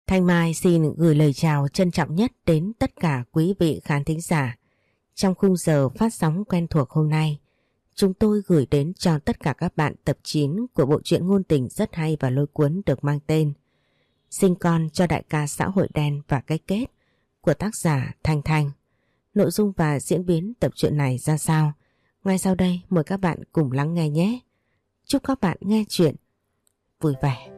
Thanh Mai xin gửi lời chào trân trọng nhất đến tất cả quý vị khán thính giả. Trong khung giờ phát sóng quen thuộc hôm nay, chúng tôi gửi đến cho tất cả các bạn tập 9 của bộ truyện ngôn tình rất hay và lôi cuốn được mang tên Sinh con cho đại ca xã hội đen và cái kết của tác giả Thanh Thanh. Nội dung và diễn biến tập truyện này ra sao? Ngay sau đây mời các bạn cùng lắng nghe nhé. Chúc các bạn nghe chuyện vui vẻ.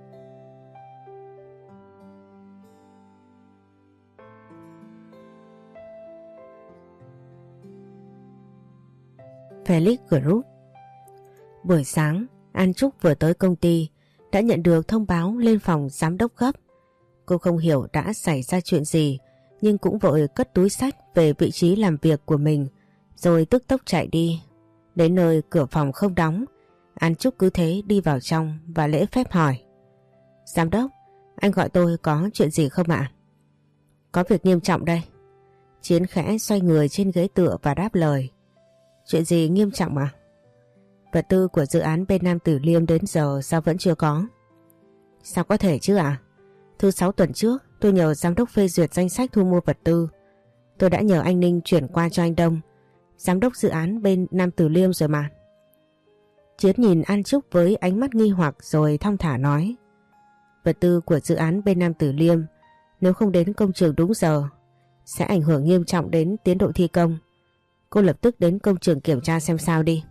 Felix Group. Buổi sáng, An Trúc vừa tới công ty đã nhận được thông báo lên phòng giám đốc gấp. Cô không hiểu đã xảy ra chuyện gì, nhưng cũng vội cất túi xách về vị trí làm việc của mình, rồi tức tốc chạy đi. Đến nơi cửa phòng không đóng, An Trúc cứ thế đi vào trong và lễ phép hỏi: Giám đốc, anh gọi tôi có chuyện gì không ạ? Có việc nghiêm trọng đây. Chiến khẽ xoay người trên ghế tựa và đáp lời: Chuyện gì nghiêm trọng à? Vật tư của dự án bên Nam Tử Liêm đến giờ sao vẫn chưa có? Sao có thể chứ ạ? Thứ 6 tuần trước tôi nhờ giám đốc phê duyệt danh sách thu mua vật tư. Tôi đã nhờ anh Ninh chuyển qua cho anh Đông, giám đốc dự án bên Nam Tử Liêm rồi mà. Chiến nhìn An Trúc với ánh mắt nghi hoặc rồi thong thả nói: Vật tư của dự án bên Nam Tử Liêm nếu không đến công trường đúng giờ sẽ ảnh hưởng nghiêm trọng đến tiến độ thi công. Cô lập tức đến công trường kiểm tra xem sao đi.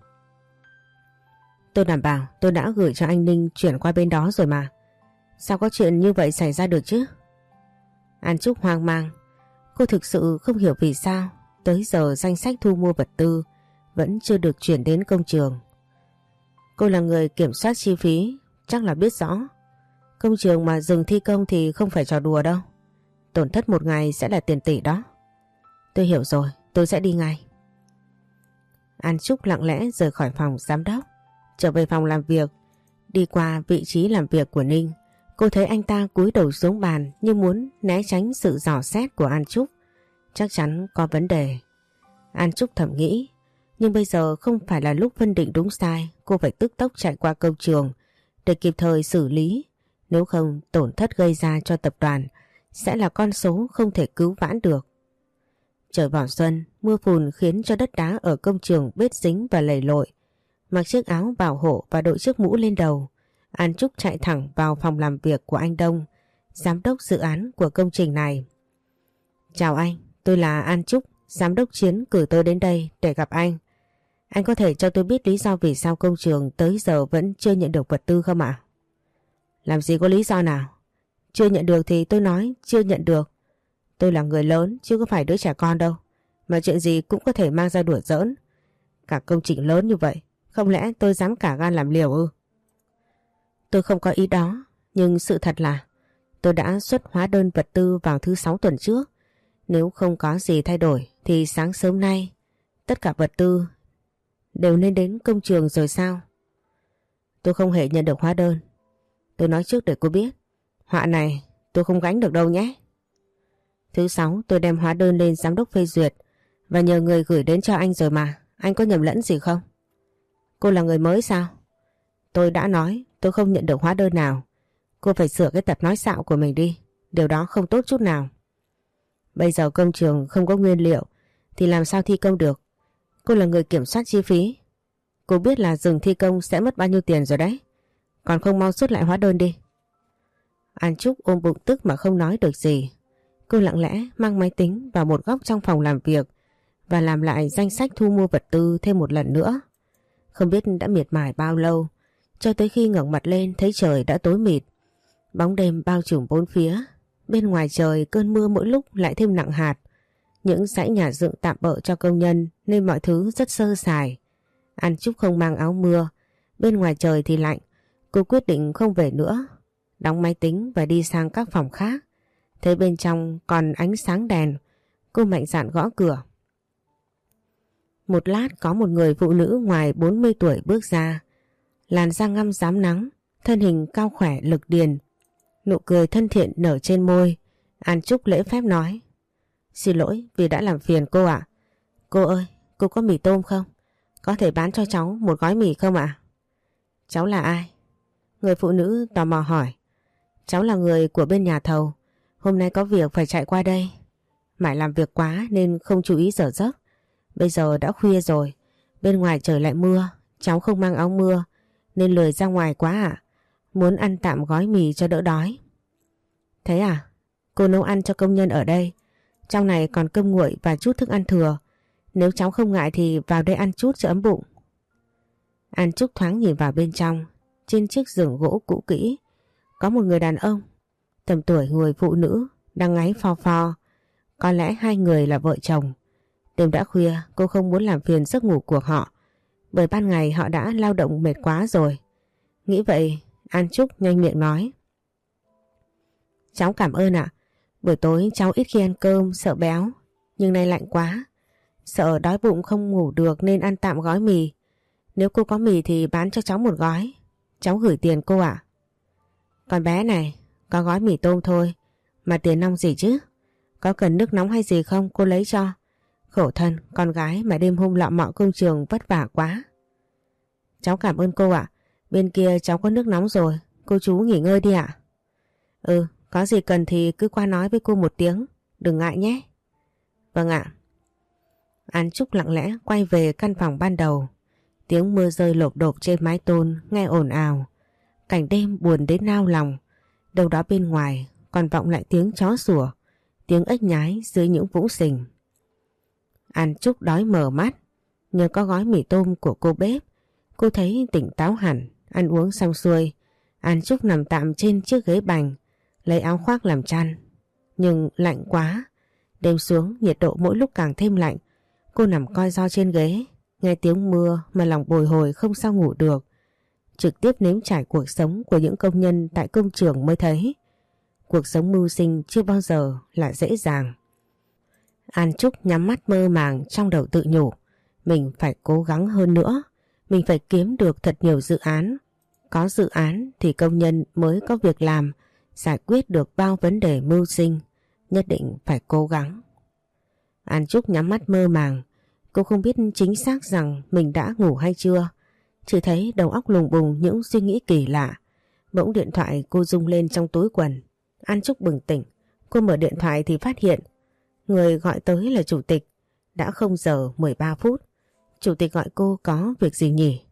Tôi đảm bảo tôi đã gửi cho anh Ninh chuyển qua bên đó rồi mà. Sao có chuyện như vậy xảy ra được chứ? An Trúc hoang mang. Cô thực sự không hiểu vì sao tới giờ danh sách thu mua vật tư vẫn chưa được chuyển đến công trường. Cô là người kiểm soát chi phí, chắc là biết rõ. Công trường mà dừng thi công thì không phải trò đùa đâu. Tổn thất một ngày sẽ là tiền tỷ đó. Tôi hiểu rồi, tôi sẽ đi ngay. An Trúc lặng lẽ rời khỏi phòng giám đốc, trở về phòng làm việc. Đi qua vị trí làm việc của Ninh, cô thấy anh ta cúi đầu xuống bàn như muốn né tránh sự dò xét của An Trúc. Chắc chắn có vấn đề. An Trúc thầm nghĩ, nhưng bây giờ không phải là lúc phân định đúng sai. Cô phải tức tốc chạy qua công trường để kịp thời xử lý. Nếu không, tổn thất gây ra cho tập đoàn sẽ là con số không thể cứu vãn được. Trời vào xuân, mưa phùn khiến cho đất đá ở công trường bết dính và lầy lội. Mặc chiếc áo bảo hộ và đội chiếc mũ lên đầu, An Trúc chạy thẳng vào phòng làm việc của anh Đông, giám đốc dự án của công trình này. Chào anh, tôi là An Trúc, giám đốc Chiến cử tôi đến đây để gặp anh. Anh có thể cho tôi biết lý do vì sao công trường tới giờ vẫn chưa nhận được vật tư không ạ? Làm gì có lý do nào? Chưa nhận được thì tôi nói chưa nhận được. Tôi là người lớn chứ không phải đứa trẻ con đâu, mà chuyện gì cũng có thể mang ra đùa giỡn. Cả công trình lớn như vậy, không lẽ tôi dám cả gan làm liều ư? Tôi không có ý đó, nhưng sự thật là tôi đã xuất hóa đơn vật tư vào thứ 6 tuần trước. Nếu không có gì thay đổi thì sáng sớm nay tất cả vật tư đều nên đến công trường rồi sao? Tôi không hề nhận được hóa đơn. Tôi nói trước để cô biết, họa này tôi không gánh được đâu nhé. Thứ 6 tôi đem hóa đơn lên giám đốc phê duyệt và nhờ người gửi đến cho anh rồi mà. Anh có nhầm lẫn gì không? Cô là người mới sao? Tôi đã nói tôi không nhận được hóa đơn nào. Cô phải sửa cái tật nói xạo của mình đi. Điều đó không tốt chút nào. Bây giờ công trường không có nguyên liệu thì làm sao thi công được? Cô là người kiểm soát chi phí. Cô biết là dừng thi công sẽ mất bao nhiêu tiền rồi đấy. Còn không mau xuất lại hóa đơn đi. An Trúc ôm bụng tức mà không nói được gì. Cô lặng lẽ mang máy tính vào một góc trong phòng làm việc và làm lại danh sách thu mua vật tư thêm một lần nữa. Không biết đã miệt mài bao lâu, cho tới khi ngẩng mặt lên thấy trời đã tối mịt. Bóng đêm bao trùm bốn phía. Bên ngoài trời cơn mưa mỗi lúc lại thêm nặng hạt. Những dãy nhà dựng tạm bợ cho công nhân nên mọi thứ rất sơ sài. An Trúc không mang áo mưa. Bên ngoài trời thì lạnh. Cô quyết định không về nữa. Đóng máy tính và đi sang các phòng khác. Thấy bên trong còn ánh sáng đèn, cô mạnh dạn gõ cửa. Một lát có một người phụ nữ ngoài 40 tuổi bước ra. Làn da ngăm rám nắng, thân hình cao khỏe lực điền. Nụ cười thân thiện nở trên môi. An Trúc lễ phép nói: Xin lỗi vì đã làm phiền cô ạ. Cô ơi, cô có mì tôm không? Có thể bán cho cháu một gói mì không ạ? Cháu là ai? Người phụ nữ tò mò hỏi. Cháu là người của bên nhà thầu. Hôm nay có việc phải chạy qua đây. Mãi làm việc quá nên không chú ý giờ giấc. Bây giờ đã khuya rồi. Bên ngoài trời lại mưa. Cháu không mang áo mưa nên lười ra ngoài quá ạ. Muốn ăn tạm gói mì cho đỡ đói. Thế à? Cô nấu ăn cho công nhân ở đây. Trong này còn cơm nguội và chút thức ăn thừa. Nếu cháu không ngại thì vào đây ăn chút cho ấm bụng. An Trúc thoáng nhìn vào bên trong. Trên chiếc giường gỗ cũ kỹ có một người đàn ông tầm tuổi người phụ nữ đang ngáy phò phò. Có lẽ hai người là vợ chồng. Đêm đã khuya, cô không muốn làm phiền giấc ngủ của họ, bởi ban ngày họ đã lao động mệt quá rồi. Nghĩ vậy, An Trúc nhanh miệng nói: Cháu cảm ơn ạ. Buổi tối cháu ít khi ăn cơm, sợ béo. Nhưng nay lạnh quá, sợ đói bụng không ngủ được nên ăn tạm gói mì. Nếu cô có mì thì bán cho cháu một gói. Cháu gửi tiền cô ạ. Con bé này, có gói mì tôm thôi, mà tiền nong gì chứ? Có cần nước nóng hay gì không cô lấy cho. Khổ thân, con gái mà đêm hôm lọ mọ công trường vất vả quá. Cháu cảm ơn cô ạ. Bên kia cháu có nước nóng rồi, cô chú nghỉ ngơi đi ạ. Ừ, có gì cần thì cứ qua nói với cô một tiếng, đừng ngại nhé. Vâng ạ. An Trúc lặng lẽ quay về căn phòng ban đầu. Tiếng mưa rơi lộp độp trên mái tôn nghe ồn ào. Cảnh đêm buồn đến nao lòng. Đâu đó bên ngoài còn vọng lại tiếng chó sủa, tiếng ếch nhái dưới những vũng sình. An Trúc đói mở mắt. Nhờ có gói mì tôm của cô bếp, cô thấy tỉnh táo hẳn. Ăn uống xong xuôi, An Trúc nằm tạm trên chiếc ghế bành, lấy áo khoác làm chăn. Nhưng lạnh quá. Đêm xuống nhiệt độ mỗi lúc càng thêm lạnh. Cô nằm coi ro trên ghế, nghe tiếng mưa mà lòng bồi hồi không sao ngủ được. Trực tiếp nếm trải cuộc sống của những công nhân tại công trường mới thấy cuộc sống mưu sinh chưa bao giờ là dễ dàng. An Trúc nhắm mắt mơ màng, trong đầu tự nhủ mình phải cố gắng hơn nữa. Mình phải kiếm được thật nhiều dự án. Có dự án thì công nhân mới có việc làm, giải quyết được bao vấn đề mưu sinh. Nhất định phải cố gắng. An Trúc nhắm mắt mơ màng. Cô không biết chính xác rằng mình đã ngủ hay chưa. Chỉ thấy đầu óc lùng bùng những suy nghĩ kỳ lạ. Bỗng điện thoại cô rung lên trong túi quần. An Trúc bừng tỉnh. Cô mở điện thoại thì phát hiện người gọi tới là chủ tịch. Đã 0 giờ 13 phút. Chủ tịch gọi cô có việc gì nhỉ?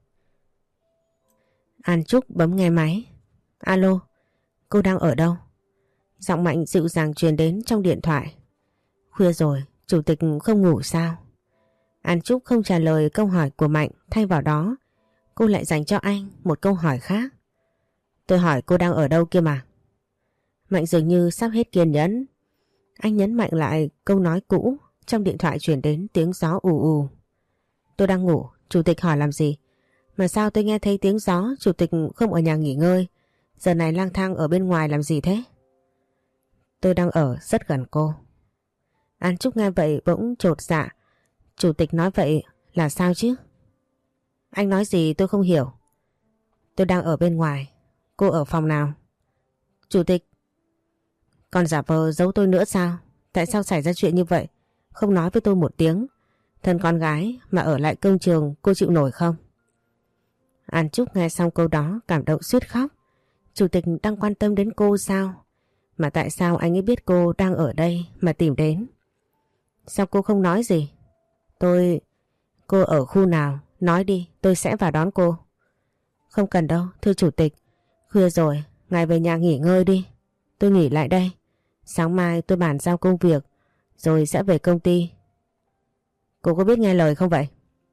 An Trúc bấm nghe máy. Alo, cô đang ở đâu? Giọng Mạnh dịu dàng truyền đến trong điện thoại. Khuya rồi, chủ tịch không ngủ sao? An Trúc không trả lời câu hỏi của Mạnh, thay vào đó cô lại dành cho anh một câu hỏi khác. Tôi hỏi cô đang ở đâu kia mà. Mạnh dường như sắp hết kiên nhẫn. Anh nhấn mạnh lại câu nói cũ. Trong điện thoại truyền đến tiếng gió ù ù. Tôi đang ngủ, chủ tịch hỏi làm gì? Mà sao tôi nghe thấy tiếng gió, chủ tịch không ở nhà nghỉ ngơi? Giờ này lang thang ở bên ngoài làm gì thế? Tôi đang ở rất gần cô. An Trúc nghe vậy bỗng chột dạ. Chủ tịch nói vậy là sao chứ? Anh nói gì tôi không hiểu. Tôi đang ở bên ngoài. Cô ở phòng nào? Chủ tịch. Còn giả vờ giấu tôi nữa sao? Tại sao xảy ra chuyện như vậy? Không nói với tôi một tiếng. Thân con gái mà ở lại công trường cô chịu nổi không? An Trúc nghe xong câu đó cảm động suýt khóc. Chủ tịch đang quan tâm đến cô sao? Mà tại sao anh ấy biết cô đang ở đây mà tìm đến? Sao cô không nói gì? Cô ở khu nào? Nói đi, tôi sẽ vào đón cô. Không cần đâu, thưa chủ tịch. Khuya rồi, ngài về nhà nghỉ ngơi đi. Tôi nghỉ lại đây. Sáng mai tôi bàn giao công việc, rồi sẽ về công ty. Cô có biết nghe lời không vậy?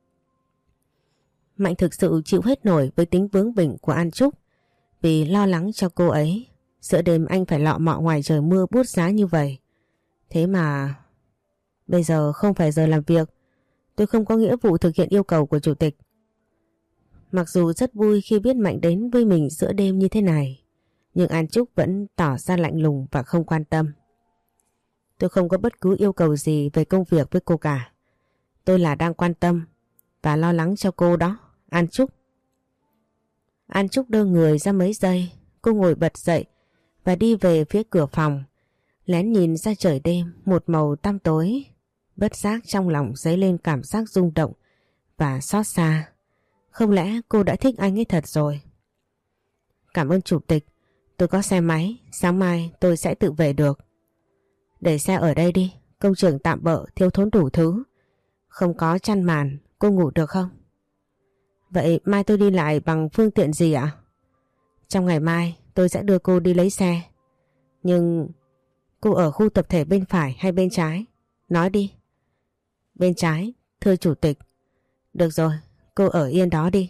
Mạnh thực sự chịu hết nổi với tính bướng bỉnh của An Trúc. Vì lo lắng cho cô ấy, giữa đêm anh phải lọ mọ ngoài trời mưa buốt giá như vậy. Thế mà... Bây giờ không phải giờ làm việc. Tôi không có nghĩa vụ thực hiện yêu cầu của chủ tịch. Mặc dù rất vui khi biết Mạnh đến với mình giữa đêm như thế này, nhưng An Trúc vẫn tỏ ra lạnh lùng và không quan tâm. Tôi không có bất cứ yêu cầu gì về công việc với cô cả. Tôi là đang quan tâm và lo lắng cho cô đó, An Trúc. An Trúc đơ người ra mấy giây, cô ngồi bật dậy và đi về phía cửa phòng, lén nhìn ra trời đêm một màu tăm tối. Bất giác trong lòng dấy lên cảm giác rung động và xót xa. Không lẽ cô đã thích anh ấy thật rồi? Cảm ơn chủ tịch, Tôi có xe máy, sáng mai tôi sẽ tự về được. Để xe ở đây đi, công trường tạm bợ thiếu thốn đủ thứ. Không có chăn màn, cô ngủ được không? Vậy mai tôi đi lại bằng phương tiện gì ạ? Trong ngày mai tôi sẽ đưa cô đi lấy xe. Nhưng cô ở khu tập thể bên phải hay bên trái? Nói đi. Bên trái, thưa chủ tịch. Được rồi, cô ở yên đó đi.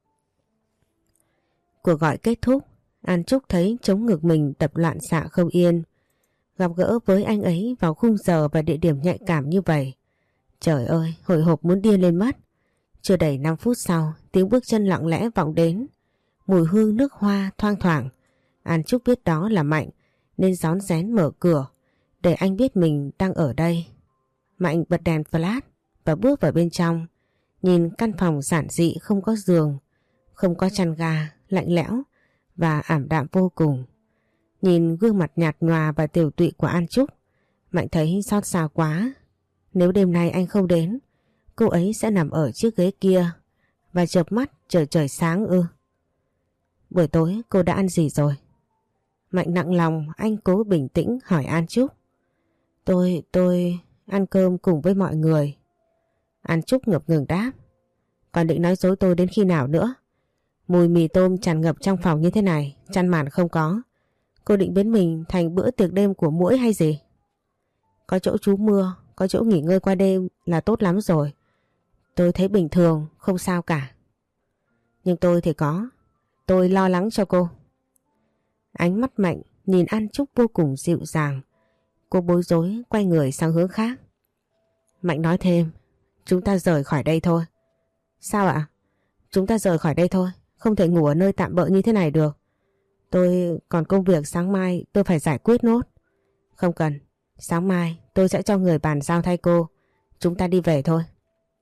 Cuộc gọi kết thúc, An Trúc thấy trống ngực mình đập loạn xạ không yên. Gặp gỡ với anh ấy vào khung giờ và địa điểm nhạy cảm như vậy. Trời ơi, hồi hộp muốn điên lên mất. Chưa đầy 5 phút sau, tiếng bước chân lặng lẽ vọng đến. Mùi hương nước hoa thoang thoảng. An Trúc biết đó là Mạnh nên rón rén mở cửa để anh biết mình đang ở đây. Mạnh bật đèn flash và bước vào bên trong. Nhìn căn phòng giản dị không có giường, không có chăn ga, lạnh lẽo và ảm đạm vô cùng. Nhìn gương mặt nhạt nhòa và tiều tụy của An Trúc, Mạnh thấy xót xa quá. Nếu đêm nay anh không đến, cô ấy sẽ nằm ở chiếc ghế kia và chợp mắt chờ trời sáng ư? Buổi tối cô đã ăn gì rồi? Mạnh nặng lòng, anh cố bình tĩnh hỏi An Trúc. Tôi ăn cơm cùng với mọi người. An Trúc ngập ngừng đáp. Còn định nói dối tôi đến khi nào nữa? Mùi mì tôm tràn ngập trong phòng như thế này, chăn màn không có. Cô định biến mình thành bữa tiệc đêm của muỗi hay gì? Có chỗ trú mưa, có chỗ nghỉ ngơi qua đêm là tốt lắm rồi. Tôi thấy bình thường, không sao cả. Nhưng tôi thì có. Tôi lo lắng cho cô. Ánh mắt Mạnh nhìn An Trúc vô cùng dịu dàng. Cô bối rối quay người sang hướng khác. Mạnh nói thêm. Chúng ta rời khỏi đây thôi. Sao ạ? Chúng ta rời khỏi đây thôi. Không thể ngủ ở nơi tạm bợ như thế này được. Tôi còn công việc sáng mai tôi phải giải quyết nốt. Không cần. Sáng mai tôi sẽ cho người bàn giao thay cô. Chúng ta đi về thôi.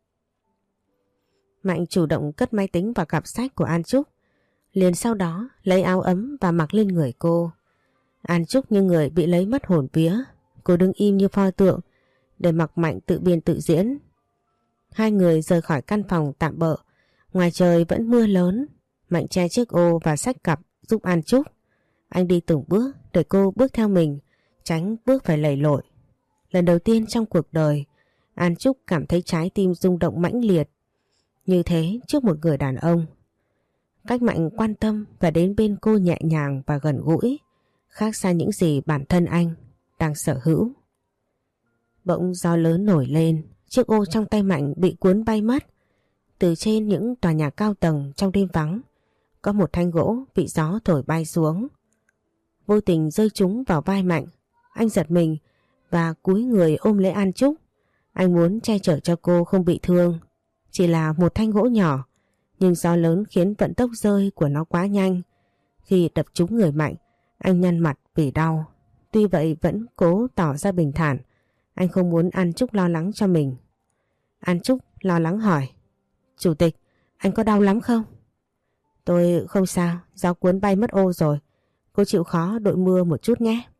Mạnh chủ động cất máy tính vào cặp sách của An Trúc. Liền sau đó lấy áo ấm và mặc lên người cô. An Trúc như người bị lấy mất hồn vía. Cô đứng im như pho tượng để mặc Mạnh tự biên tự diễn. Hai người rời khỏi căn phòng tạm bợ. Ngoài trời vẫn mưa lớn. Mạnh che chiếc ô và xách cặp giúp An Trúc. Anh đi từng bước để cô bước theo mình, tránh bước phải lầy lội. Lần đầu tiên trong cuộc đời, An Trúc cảm thấy trái tim rung động mãnh liệt như thế trước một người đàn ông. Cách Mạnh quan tâm và đến bên cô nhẹ nhàng và gần gũi, khác xa những gì bản thân anh đang sở hữu. Bỗng gió lớn nổi lên, chiếc ô trong tay Mạnh bị cuốn bay mất. Từ trên những tòa nhà cao tầng trong đêm vắng, có một thanh gỗ bị gió thổi bay xuống. Vô tình rơi trúng vào vai Mạnh. Anh giật mình và cúi người ôm lấy An Trúc. Anh muốn che chở cho cô không bị thương. Chỉ là một thanh gỗ nhỏ, nhưng gió lớn khiến vận tốc rơi của nó quá nhanh. Khi đập trúng người Mạnh, anh nhăn mặt vì đau. Tuy vậy vẫn cố tỏ ra bình thản. Anh không muốn An Trúc lo lắng cho mình. An Trúc lo lắng hỏi. Chủ tịch, anh có đau lắm không? Tôi không sao, gió cuốn bay mất ô rồi. Cô chịu khó đội mưa một chút nhé.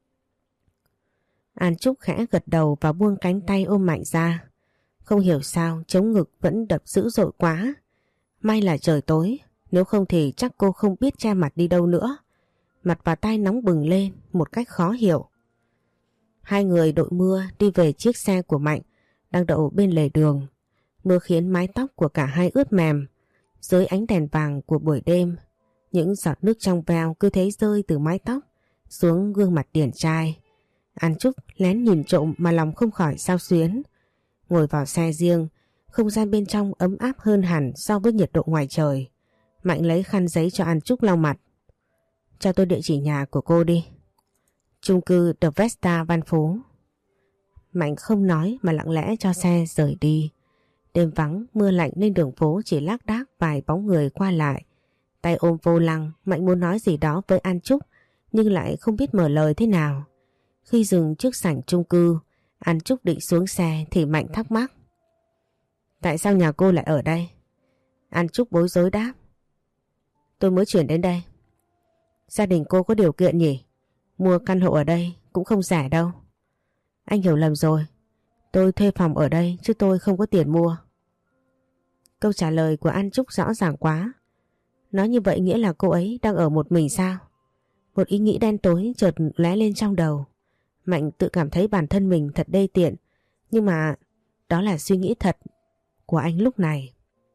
An Trúc khẽ gật đầu và buông cánh tay ôm Mạnh ra. Không hiểu sao trống ngực vẫn đập dữ dội quá. May là trời tối, nếu không thì chắc cô không biết che mặt đi đâu nữa. Mặt và tay nóng bừng lên một cách khó hiểu. Hai người đội mưa đi về chiếc xe của Mạnh đang đậu bên lề đường. Mưa khiến mái tóc của cả hai ướt mềm. Dưới ánh đèn vàng của buổi đêm, những giọt nước trong veo cứ thế rơi từ mái tóc xuống gương mặt điển trai. An Trúc lén nhìn trộm mà lòng không khỏi xao xuyến. Ngồi vào xe riêng, không gian bên trong ấm áp hơn hẳn so với nhiệt độ ngoài trời. Mạnh lấy khăn giấy cho An Trúc lau mặt. Cho tôi địa chỉ nhà của cô đi. Chung cư The Vesta Văn Phú. Mạnh không nói mà lặng lẽ cho xe rời đi. Đêm vắng, mưa lạnh nên đường phố chỉ lác đác vài bóng người qua lại. Tay ôm vô lăng, Mạnh muốn nói gì đó với An Trúc nhưng lại không biết mở lời thế nào. Khi dừng trước sảnh chung cư, An Trúc định xuống xe thì Mạnh thắc mắc. Tại sao nhà cô lại ở đây? An Trúc bối rối đáp. Tôi mới chuyển đến đây. Gia đình cô có điều kiện nhỉ? Mua căn hộ ở đây cũng không rẻ đâu. Anh hiểu lầm rồi. Tôi thuê phòng ở đây chứ tôi không có tiền mua. Câu trả lời của An Trúc rõ ràng quá. Nói như vậy nghĩa là cô ấy đang ở một mình sao? Một ý nghĩ đen tối chợt lóe lên trong đầu. Mạnh tự cảm thấy bản thân mình thật đê tiện. Nhưng mà đó là suy nghĩ thật của anh lúc này.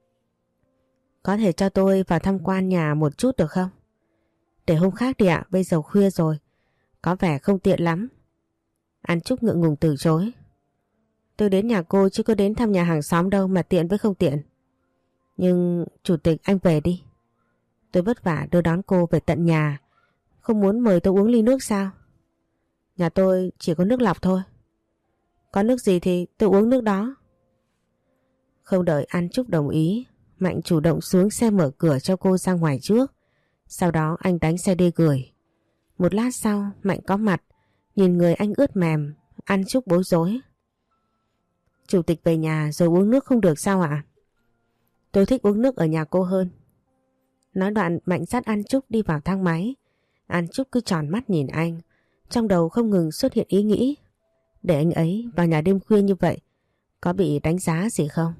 Có thể cho tôi vào tham quan nhà một chút được không? Để hôm khác đi ạ, bây giờ khuya rồi. Có vẻ không tiện lắm. An Trúc ngượng ngùng từ chối. Tôi đến nhà cô chứ có đến thăm nhà hàng xóm đâu mà tiện với không tiện. Nhưng chủ tịch anh về đi. Tôi vất vả đưa đón cô về tận nhà. Không muốn mời tôi uống ly nước sao? Nhà tôi chỉ có nước lọc thôi. Có nước gì thì tôi uống nước đó. Không đợi An Trúc đồng ý, Mạnh chủ động xuống xe mở cửa cho cô ra ngoài trước. Sau đó anh đánh xe đi gửi. Một lát sau Mạnh có mặt. Nhìn người anh ướt mềm, An Trúc bối rối. Chủ tịch về nhà rồi uống nước không được sao ạ? Tôi thích uống nước ở nhà cô hơn. Nói đoạn Mạnh dắt An Trúc đi vào thang máy. An Trúc cứ tròn mắt nhìn anh. Trong đầu không ngừng xuất hiện ý nghĩ. Để anh ấy vào nhà đêm khuya như vậy, có bị đánh giá gì không?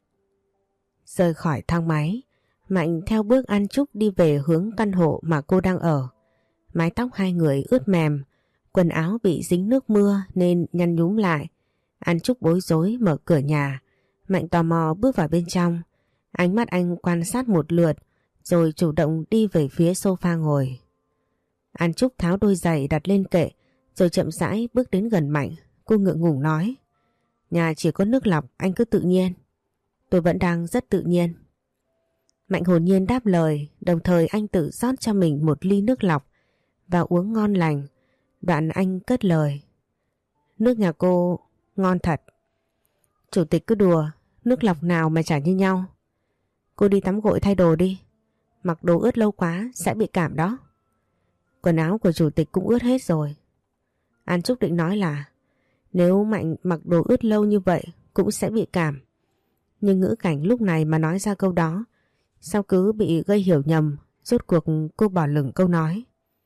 Rời khỏi thang máy, Mạnh theo bước An Trúc đi về hướng căn hộ mà cô đang ở. Mái tóc hai người ướt mềm, quần áo bị dính nước mưa nên nhăn nhúm lại. An Trúc bối rối mở cửa nhà. Mạnh tò mò bước vào bên trong. Ánh mắt anh quan sát một lượt rồi chủ động đi về phía sofa ngồi. An Trúc tháo đôi giày đặt lên kệ rồi chậm rãi bước đến gần Mạnh. Cô ngượng ngùng nói: Nhà chỉ có nước lọc, anh cứ tự nhiên. Tôi vẫn đang rất tự nhiên. Mạnh hồn nhiên đáp lời, đồng thời anh tự rót cho mình một ly nước lọc và uống ngon lành. Đoạn anh cất lời: Nước nhà cô ngon thật. Chủ tịch cứ đùa, nước lọc nào mà chả như nhau. Cô đi tắm gội thay đồ đi. Mặc đồ ướt lâu quá sẽ bị cảm đó. Quần áo của chủ tịch cũng ướt hết rồi. An Trúc định nói là nếu Mạnh mặc đồ ướt lâu như vậy cũng sẽ bị cảm. Nhưng ngữ cảnh lúc này mà nói ra câu đó, sao cứ bị gây hiểu nhầm. Rốt cuộc cô bỏ lửng câu nói.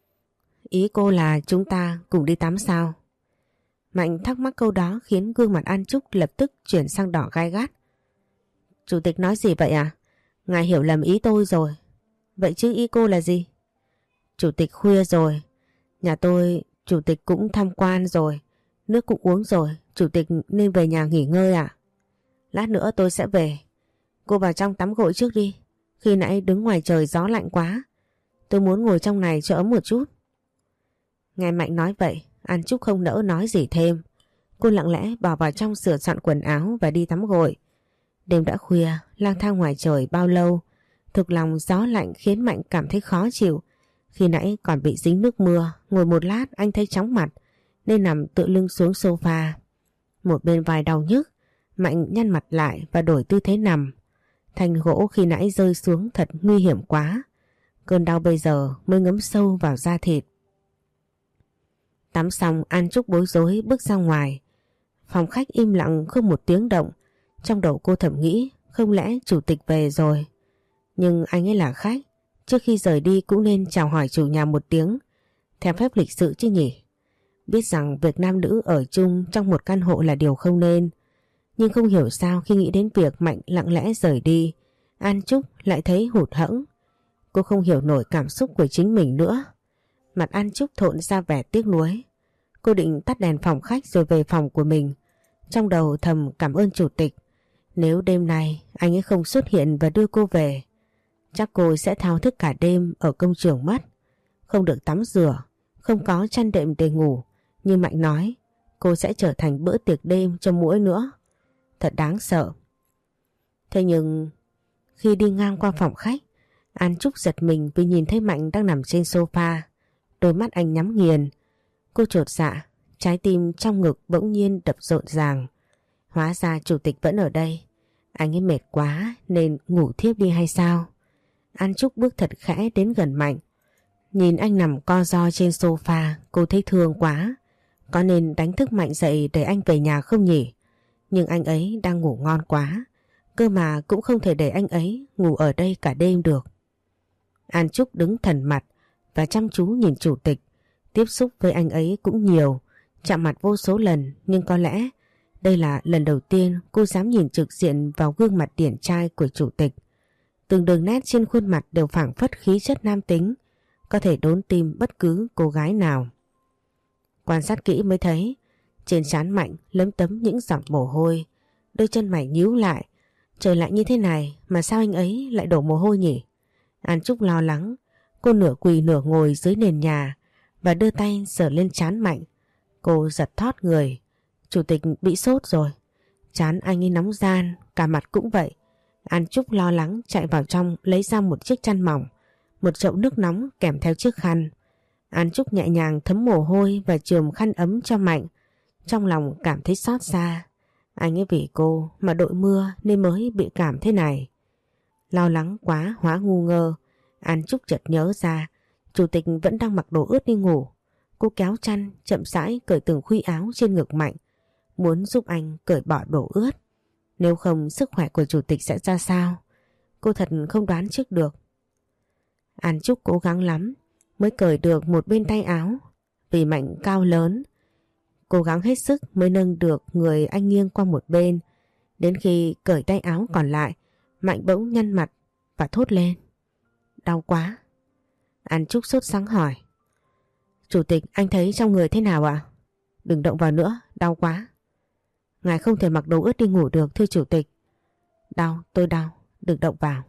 Ý cô là chúng ta cùng đi tắm sao? Mạnh thắc mắc câu đó khiến gương mặt An Trúc lập tức chuyển sang đỏ gai gắt. Chủ tịch nói gì vậy à? Ngài hiểu lầm ý tôi rồi. Vậy chứ ý cô là gì? Chủ tịch khuya rồi. Nhà tôi chủ tịch cũng tham quan rồi. Nước cũng uống rồi. Chủ tịch nên về nhà nghỉ ngơi à? Lát nữa tôi sẽ về. Cô vào trong tắm gội trước đi. Khi nãy đứng ngoài trời gió lạnh quá. Tôi muốn ngồi trong này cho ấm một chút. Nghe Mạnh nói vậy, An Trúc không nỡ nói gì thêm. Cô lặng lẽ bỏ vào trong sửa soạn quần áo và đi tắm gội. Đêm đã khuya, lang thang ngoài trời bao lâu. Thực lòng gió lạnh khiến Mạnh cảm thấy khó chịu. Khi nãy còn bị dính nước mưa, ngồi một lát anh thấy chóng mặt nên nằm tựa lưng xuống sofa. Một bên vai đau nhức, Mạnh nhăn mặt lại và đổi tư thế nằm. Thanh gỗ khi nãy rơi xuống thật nguy hiểm quá. Cơn đau bây giờ mới ngấm sâu vào da thịt. Tắm xong An Trúc bối rối bước ra ngoài. Phòng khách im lặng không một tiếng động. Trong đầu cô thầm nghĩ không lẽ chủ tịch về rồi. Nhưng anh ấy là khách, trước khi rời đi cũng nên chào hỏi chủ nhà một tiếng, theo phép lịch sự chứ nhỉ. Biết rằng việc nam nữ ở chung trong một căn hộ là điều không nên. Nhưng không hiểu sao khi nghĩ đến việc Mạnh lặng lẽ rời đi, An Trúc lại thấy hụt hẫng. Cô không hiểu nổi cảm xúc của chính mình nữa. Mặt An Trúc thộn ra vẻ tiếc nuối. Cô định tắt đèn phòng khách rồi về phòng của mình. Trong đầu thầm cảm ơn chủ tịch. Nếu đêm nay anh ấy không xuất hiện và đưa cô về, chắc cô sẽ thao thức cả đêm ở công trường mất. Không được tắm rửa, không có chăn đệm để ngủ. Như Mạnh nói, cô sẽ trở thành bữa tiệc đêm cho muỗi nữa. Thật đáng sợ. Thế nhưng khi đi ngang qua phòng khách, An Trúc giật mình vì nhìn thấy Mạnh đang nằm trên sofa. Đôi mắt anh nhắm nghiền. Cô chột dạ, trái tim trong ngực bỗng nhiên đập rộn ràng. Hóa ra chủ tịch vẫn ở đây. Anh ấy mệt quá nên ngủ thiếp đi hay sao? An Trúc bước thật khẽ đến gần Mạnh. Nhìn anh nằm co ro trên sofa, cô thấy thương quá. Có nên đánh thức Mạnh dậy để anh về nhà không nhỉ? Nhưng anh ấy đang ngủ ngon quá. Cơ mà cũng không thể để anh ấy ngủ ở đây cả đêm được. An Trúc đứng thần mặt và chăm chú nhìn chủ tịch. Tiếp xúc với anh ấy cũng nhiều, chạm mặt vô số lần, nhưng có lẽ đây là lần đầu tiên cô dám nhìn trực diện vào gương mặt điển trai của chủ tịch. Từng đường nét trên khuôn mặt đều phảng phất khí chất nam tính. có thể đốn tim bất cứ cô gái nào. Quan sát kỹ mới thấy trên trán Mạnh lấm tấm những giọt mồ hôi, đôi chân mày nhíu lại. Trời lạnh như thế này mà sao anh ấy lại đổ mồ hôi nhỉ? An Trúc lo lắng, cô nửa quỳ nửa ngồi dưới nền nhà và đưa tay sờ lên trán Mạnh. Cô giật thót người. Chủ tịch bị sốt rồi. Trán anh ấy nóng ran, cả mặt cũng vậy. An Trúc lo lắng chạy vào trong lấy ra một chiếc chăn mỏng, một chậu nước nóng kèm theo chiếc khăn. An Trúc nhẹ nhàng thấm mồ hôi và chườm khăn ấm cho Mạnh. Trong lòng cảm thấy xót xa. Anh ấy vì cô mà đội mưa nên mới bị cảm thế này. Lo lắng quá hóa ngu ngơ, An Trúc chợt nhớ ra chủ tịch vẫn đang mặc đồ ướt đi ngủ. Cô kéo chăn chậm rãi cởi từng khuy áo trên ngực Mạnh, muốn giúp anh cởi bỏ đồ ướt. Nếu không sức khỏe của chủ tịch sẽ ra sao, cô thật không đoán trước được. An Trúc cố gắng lắm mới cởi được một bên tay áo, vì Mạnh cao lớn. Cố gắng hết sức mới nâng được người anh nghiêng qua một bên. Đến khi cởi tay áo còn lại, Mạnh bỗng nhăn mặt và thốt lên: đau quá. An Trúc sốt sắng hỏi: Chủ tịch, anh thấy trong người thế nào ạ? Đừng động vào nữa, đau quá. Ngài không thể mặc đồ ướt đi ngủ được thưa chủ tịch. Đau, tôi đau, đừng động vào.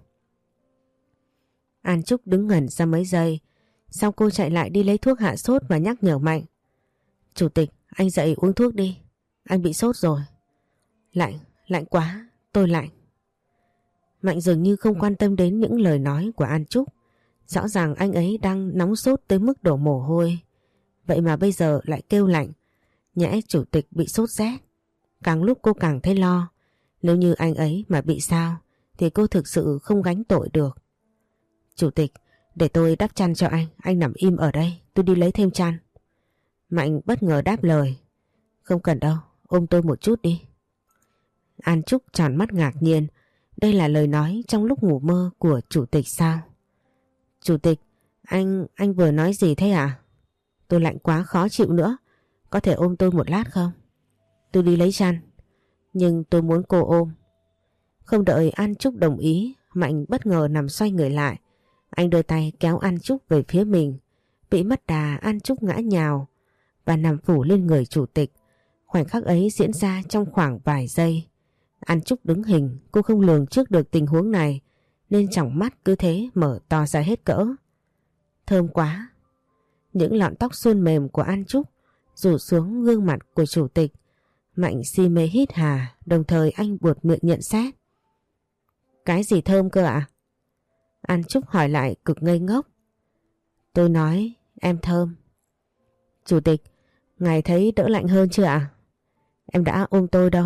An Trúc đứng ngẩn ra mấy giây, sau cô chạy lại đi lấy thuốc hạ sốt và nhắc nhở Mạnh: Chủ tịch, anh dậy uống thuốc đi, anh bị sốt rồi. Lạnh, lạnh quá, tôi lạnh. Mạnh dường như không quan tâm đến những lời nói của An Trúc. Rõ ràng anh ấy đang nóng sốt tới mức đổ mồ hôi. Vậy mà bây giờ lại kêu lạnh. Nhẽ chủ tịch bị sốt rét. Càng lúc cô càng thấy lo. Nếu như anh ấy mà bị sao thì cô thực sự không gánh tội được. Chủ tịch, để tôi đắp chăn cho anh nằm im ở đây, tôi đi lấy thêm chăn. Mạnh bất ngờ đáp lời: Không cần đâu, ôm tôi một chút đi. An Trúc tròn mắt ngạc nhiên. Đây là lời nói trong lúc ngủ mơ của chủ tịch sao? Chủ tịch, anh vừa nói gì thế à? Tôi lạnh quá khó chịu nữa, có thể ôm tôi một lát không? Tôi đi lấy chăn, nhưng tôi muốn cô ôm. Không đợi An Trúc đồng ý, Mạnh bất ngờ nằm xoay người lại. Anh đưa tay kéo An Trúc về phía mình. Bị mất đà, An Trúc ngã nhào và nằm phủ lên người chủ tịch. Khoảnh khắc ấy diễn ra trong khoảng vài giây. An Trúc đứng hình, cô không lường trước được tình huống này nên tròng mắt cứ thế mở to ra hết cỡ. Thơm quá. Những lọn tóc suôn mềm của An Trúc rủ xuống gương mặt của chủ tịch. Mạnh si mê hít hà, đồng thời anh buột miệng nhận xét: Cái gì thơm cơ ạ? An Trúc hỏi lại cực ngây ngốc. Tôi nói em thơm. Chủ tịch, ngài thấy đỡ lạnh hơn chưa ạ? Em đã ôm tôi đâu.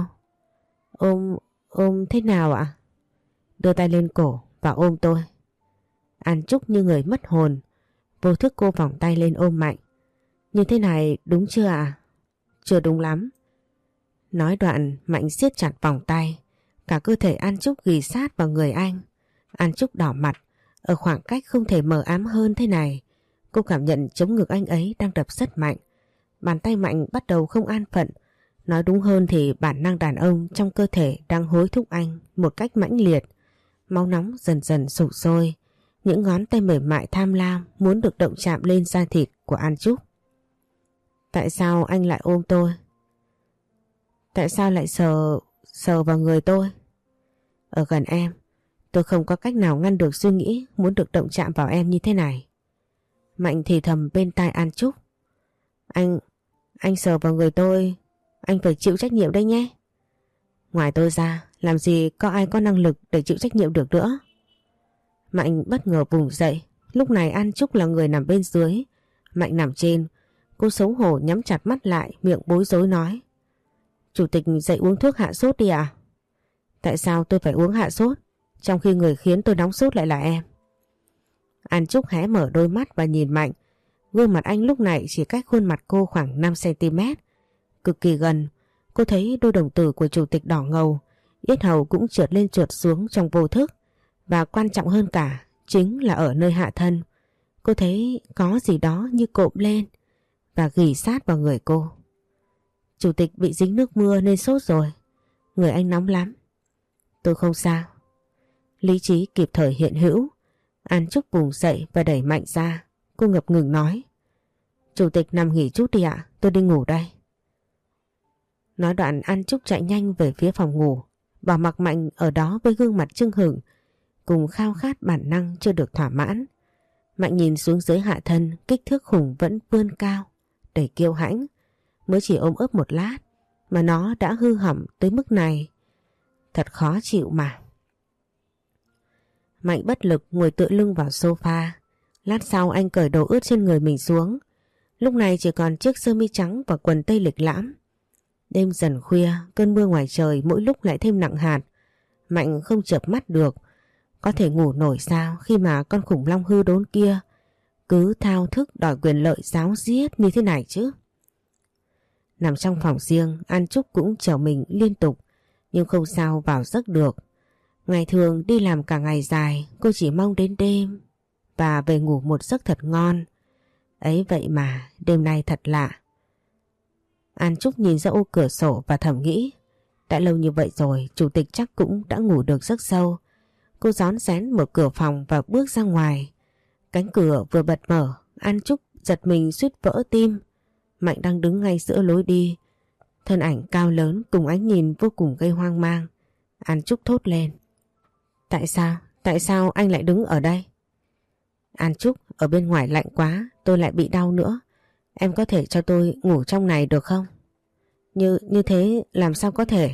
Ôm thế nào ạ? Đưa tay lên cổ và ôm tôi. An Trúc như người mất hồn. Vô thức cô vòng tay lên ôm Mạnh. Như thế này đúng chưa ạ? Chưa đúng lắm. Nói đoạn Mạnh siết chặt vòng tay. Cả cơ thể An Trúc ghì sát vào người anh. An Trúc đỏ mặt. Ở khoảng cách không thể mờ ám hơn thế này, cô cảm nhận chống ngực anh ấy đang đập rất mạnh. Bàn tay Mạnh bắt đầu không an phận. Nói đúng hơn thì bản năng đàn ông trong cơ thể đang hối thúc anh một cách mãnh liệt. Máu nóng dần dần sục sôi. Những ngón tay mềm mại tham lam muốn được động chạm lên da thịt của An Trúc. Tại sao anh lại ôm tôi? Tại sao lại sờ vào người tôi? Ở gần em, tôi không có cách nào ngăn được suy nghĩ muốn được động chạm vào em như thế này. Mạnh thì thầm bên tai An Trúc: Anh sờ vào người tôi, anh phải chịu trách nhiệm đấy nhé. Ngoài tôi ra, làm gì có ai có năng lực để chịu trách nhiệm được nữa. Mạnh bất ngờ vùng dậy. Lúc này An Trúc là người nằm bên dưới, Mạnh nằm trên. Cô xấu hổ nhắm chặt mắt lại, miệng bối rối nói: Chủ tịch dậy uống thuốc hạ sốt đi ạ. Tại sao tôi phải uống hạ sốt, trong khi người khiến tôi nóng sốt lại là em? An Trúc hé mở đôi mắt và nhìn Mạnh. Gương mặt anh lúc này chỉ cách khuôn mặt cô khoảng 5cm, cực kỳ gần. Cô thấy đôi đồng tử của chủ tịch đỏ ngầu, yết hầu cũng trượt lên trượt xuống trong vô thức. Và quan trọng hơn cả chính là ở nơi hạ thân, cô thấy có gì đó như cộm lên và ghì sát vào người cô. Chủ tịch bị dính nước mưa nên sốt rồi, người anh nóng lắm. Tôi không sao. Lý trí kịp thời hiện hữu. An Trúc vùng dậy và đẩy Mạnh ra. cô ngập ngừng nói. Chủ tịch nằm nghỉ chút đi ạ, tôi đi ngủ đây. Nói đoạn An Trúc chạy nhanh về phía phòng ngủ, bỏ mặc Mạnh ở đó với gương mặt chưng hửng, cùng khao khát bản năng chưa được thỏa mãn. Mạnh nhìn xuống dưới hạ thân, kích thước khủng vẫn vươn cao, đầy kiêu hãnh. Mới chỉ ôm ấp một lát mà nó đã hư hỏng tới mức này. Thật khó chịu mà. Mạnh bất lực ngồi tựa lưng vào sofa. Lát sau anh cởi đồ ướt trên người mình xuống. Lúc này chỉ còn chiếc sơ mi trắng và quần tây lịch lãm. Đêm dần khuya, cơn mưa ngoài trời mỗi lúc lại thêm nặng hạt. Mạnh không chợp mắt được. Có thể ngủ nổi sao khi mà con khủng long hư đốn kia cứ thao thức đòi quyền lợi giáo diết như thế này chứ. Nằm trong phòng riêng, An Trúc cũng trèo mình liên tục, nhưng không sao vào giấc được. Ngày thường đi làm cả ngày dài, cô chỉ mong đến đêm và về ngủ một giấc thật ngon. Ấy vậy mà đêm nay thật lạ. An Trúc nhìn ra ô cửa sổ và thầm nghĩ, đã lâu như vậy rồi chủ tịch chắc cũng đã ngủ được giấc sâu. Cô rón rén mở cửa phòng và bước ra ngoài. Cánh cửa vừa bật mở, An Trúc giật mình suýt vỡ tim. Mạnh đang đứng ngay giữa lối đi, thân ảnh cao lớn cùng ánh nhìn vô cùng gây hoang mang. An Trúc thốt lên. Tại sao anh lại đứng ở đây? An Trúc, ở bên ngoài lạnh quá, tôi lại bị đau nữa. Em có thể cho tôi ngủ trong này được không? Như thế làm sao có thể?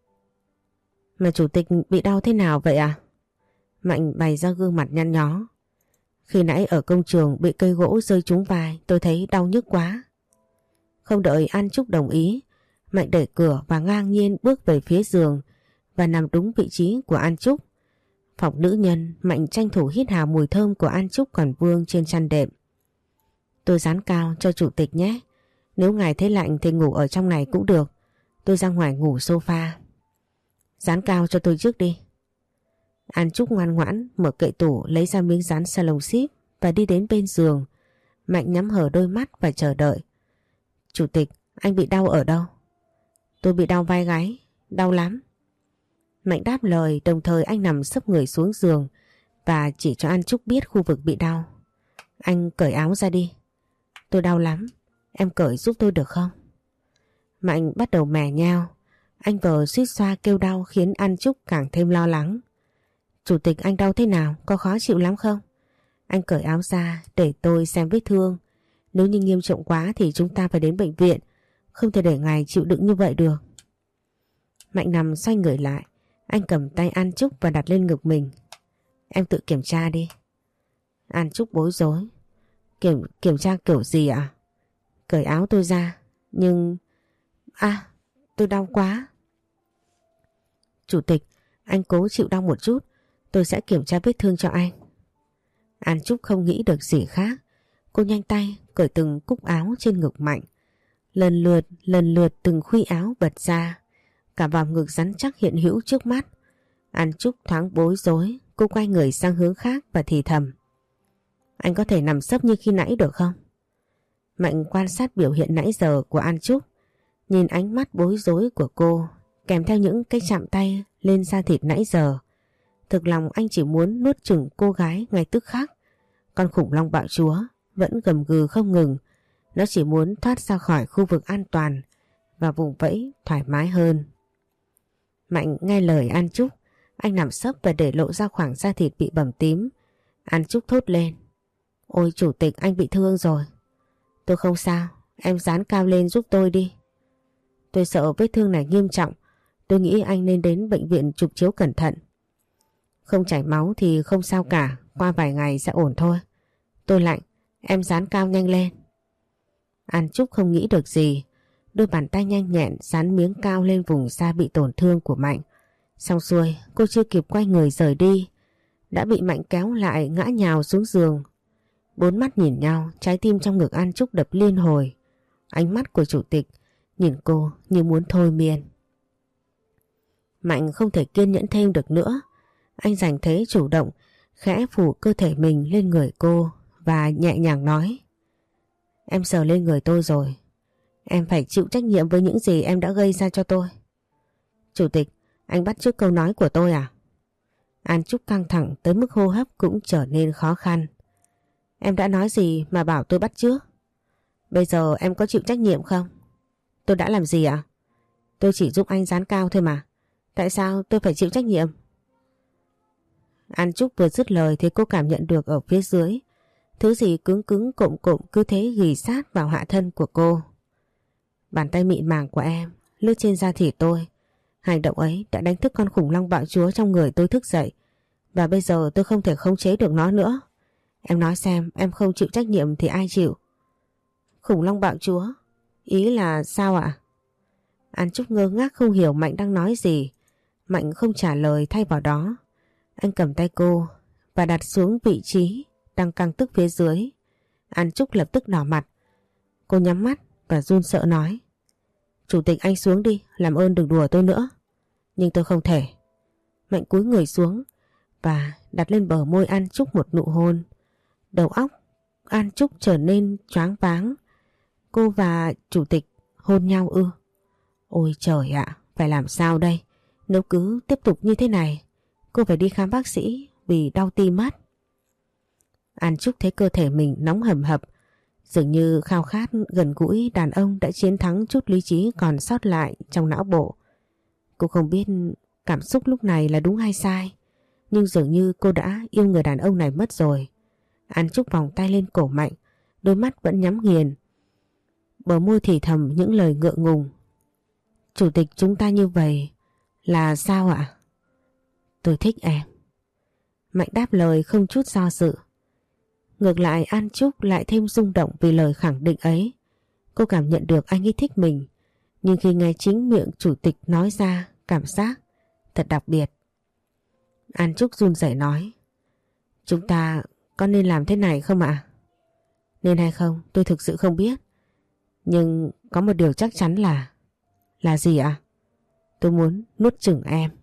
Mà chủ tịch bị đau thế nào vậy à? Mạnh bày ra gương mặt nhăn nhó. Khi nãy ở công trường bị cây gỗ rơi trúng vai, tôi thấy đau nhức quá. Không đợi An Trúc đồng ý, Mạnh đẩy cửa và ngang nhiên bước về phía giường và nằm đúng vị trí của An Trúc. Phòng nữ nhân, Mạnh tranh thủ hít hà mùi thơm của An Trúc còn vương trên chăn đệm. Tôi dán cao cho chủ tịch nhé. Nếu ngài thấy lạnh thì ngủ ở trong này cũng được. Tôi ra ngoài ngủ sofa. Dán cao cho tôi trước đi. An Trúc ngoan ngoãn mở kệ tủ lấy ra miếng dán salon ship và đi đến bên giường. Mạnh nhắm hờ đôi mắt và chờ đợi. Chủ tịch, anh bị đau ở đâu? Tôi bị đau vai gáy, đau lắm. Mạnh đáp lời, đồng thời anh nằm sấp người xuống giường và chỉ cho An Trúc biết khu vực bị đau. Anh cởi áo ra đi. Tôi đau lắm, em cởi giúp tôi được không? Mạnh bắt đầu mè nheo. Anh vờ suýt xoa kêu đau khiến An Trúc càng thêm lo lắng. Chủ tịch, anh đau thế nào, có khó chịu lắm không? Anh cởi áo ra để tôi xem vết thương. Nếu như nghiêm trọng quá thì chúng ta phải đến bệnh viện. Không thể để ngài chịu đựng như vậy được. Mạnh nằm xoay người lại. Anh cầm tay An Trúc và đặt lên ngực mình. Em tự kiểm tra đi. An Trúc bối rối. Kiểm tra kiểu gì ạ? Cởi áo tôi ra. Nhưng... tôi đau quá. Chủ tịch, anh cố chịu đau một chút. Tôi sẽ kiểm tra vết thương cho anh. An Trúc không nghĩ được gì khác. Cô nhanh tay cởi từng cúc áo trên ngực Mạnh. Lần lượt từng khuy áo bật ra. Cả vòng ngực rắn chắc hiện hữu trước mắt. An Trúc thoáng bối rối. Cô quay người sang hướng khác và thì thầm. Anh có thể nằm sấp như khi nãy được không? Mạnh quan sát biểu hiện nãy giờ của An Trúc. Nhìn ánh mắt bối rối của cô kèm theo những cái chạm tay lên da thịt nãy giờ. Thực lòng anh chỉ muốn nuốt chửng cô gái ngay tức khắc. Con khủng long bạo chúa vẫn gầm gừ không ngừng. Nó chỉ muốn thoát ra khỏi khu vực an toàn và vùng vẫy thoải mái hơn. Mạnh nghe lời An Trúc. Anh nằm sấp và để lộ ra khoảng da thịt bị bầm tím. An Trúc thốt lên. Ôi chủ tịch, anh bị thương rồi. Tôi không sao, em dán cao lên giúp tôi đi. Tôi sợ vết thương này nghiêm trọng. Tôi nghĩ anh nên đến bệnh viện chụp chiếu cẩn thận. Không chảy máu thì không sao cả, qua vài ngày sẽ ổn thôi. Tôi lạnh, em dán cao nhanh lên. An Trúc không nghĩ được gì. Đôi bàn tay nhanh nhẹn dán miếng cao lên vùng da bị tổn thương của Mạnh. Xong xuôi, cô chưa kịp quay người rời đi đã bị Mạnh kéo lại ngã nhào xuống giường. Bốn mắt nhìn nhau, trái tim trong ngực An Trúc đập liên hồi. Ánh mắt của chủ tịch nhìn cô như muốn thôi miên. Mạnh không thể kiên nhẫn thêm được nữa. Anh giành thế chủ động, khẽ phủ cơ thể mình lên người cô và nhẹ nhàng nói. Em sờ lên người tôi rồi. Em phải chịu trách nhiệm với những gì em đã gây ra cho tôi. Chủ tịch, anh bắt chước câu nói của tôi à? An Trúc căng thẳng tới mức hô hấp cũng trở nên khó khăn. Em đã nói gì mà bảo tôi bắt chước? Bây giờ em có chịu trách nhiệm không? Tôi đã làm gì ạ? Tôi chỉ giúp anh dán cao thôi mà. Tại sao tôi phải chịu trách nhiệm? An Trúc vừa dứt lời thì cô cảm nhận được ở phía dưới thứ gì cứng cứng cộm cộm cứ thế ghì sát vào hạ thân của cô. Bàn tay mịn màng của em lướt trên da thịt tôi. Hành động ấy đã đánh thức con khủng long bạo chúa trong người tôi thức dậy. Và bây giờ tôi không thể khống chế được nó nữa. Em nói xem, em không chịu trách nhiệm thì ai chịu? Khủng long bạo chúa? Ý là sao ạ? An Trúc ngơ ngác không hiểu Mạnh đang nói gì. Mạnh không trả lời, thay vào đó anh cầm tay cô và đặt xuống vị trí đang căng tức phía dưới. An Trúc lập tức đỏ mặt. Cô nhắm mắt và run sợ nói: Chủ tịch, anh xuống đi, làm ơn đừng đùa tôi nữa. Nhưng tôi không thể. Mạnh cúi người xuống và đặt lên bờ môi An Trúc một nụ hôn. Đầu óc An Trúc trở nên choáng váng. Cô và chủ tịch hôn nhau ư? Ôi trời ạ, phải làm sao đây? Nếu cứ tiếp tục như thế này, cô phải đi khám bác sĩ vì đau tim mất. An Trúc thấy cơ thể mình nóng hầm hập, dường như khao khát gần gũi đàn ông đã chiến thắng chút lý trí còn sót lại trong não bộ. Cô không biết cảm xúc lúc này là đúng hay sai, nhưng dường như cô đã yêu người đàn ông này mất rồi. An Trúc vòng tay lên cổ Mạnh, đôi mắt vẫn nhắm nghiền. Bờ môi thì thầm những lời ngượng ngùng. Chủ tịch, chúng ta như vậy là sao ạ? Tôi thích em. Mạnh đáp lời không chút do dự. Ngược lại An Trúc lại thêm rung động vì lời khẳng định ấy. Cô cảm nhận được anh ấy thích mình, nhưng khi nghe chính miệng chủ tịch nói ra, cảm giác thật đặc biệt. An Trúc run rẩy nói: Chúng ta có nên làm thế này không ạ? Nên hay không tôi thực sự không biết. Nhưng có một điều chắc chắn là... Là gì ạ? Tôi muốn nuốt chửng em.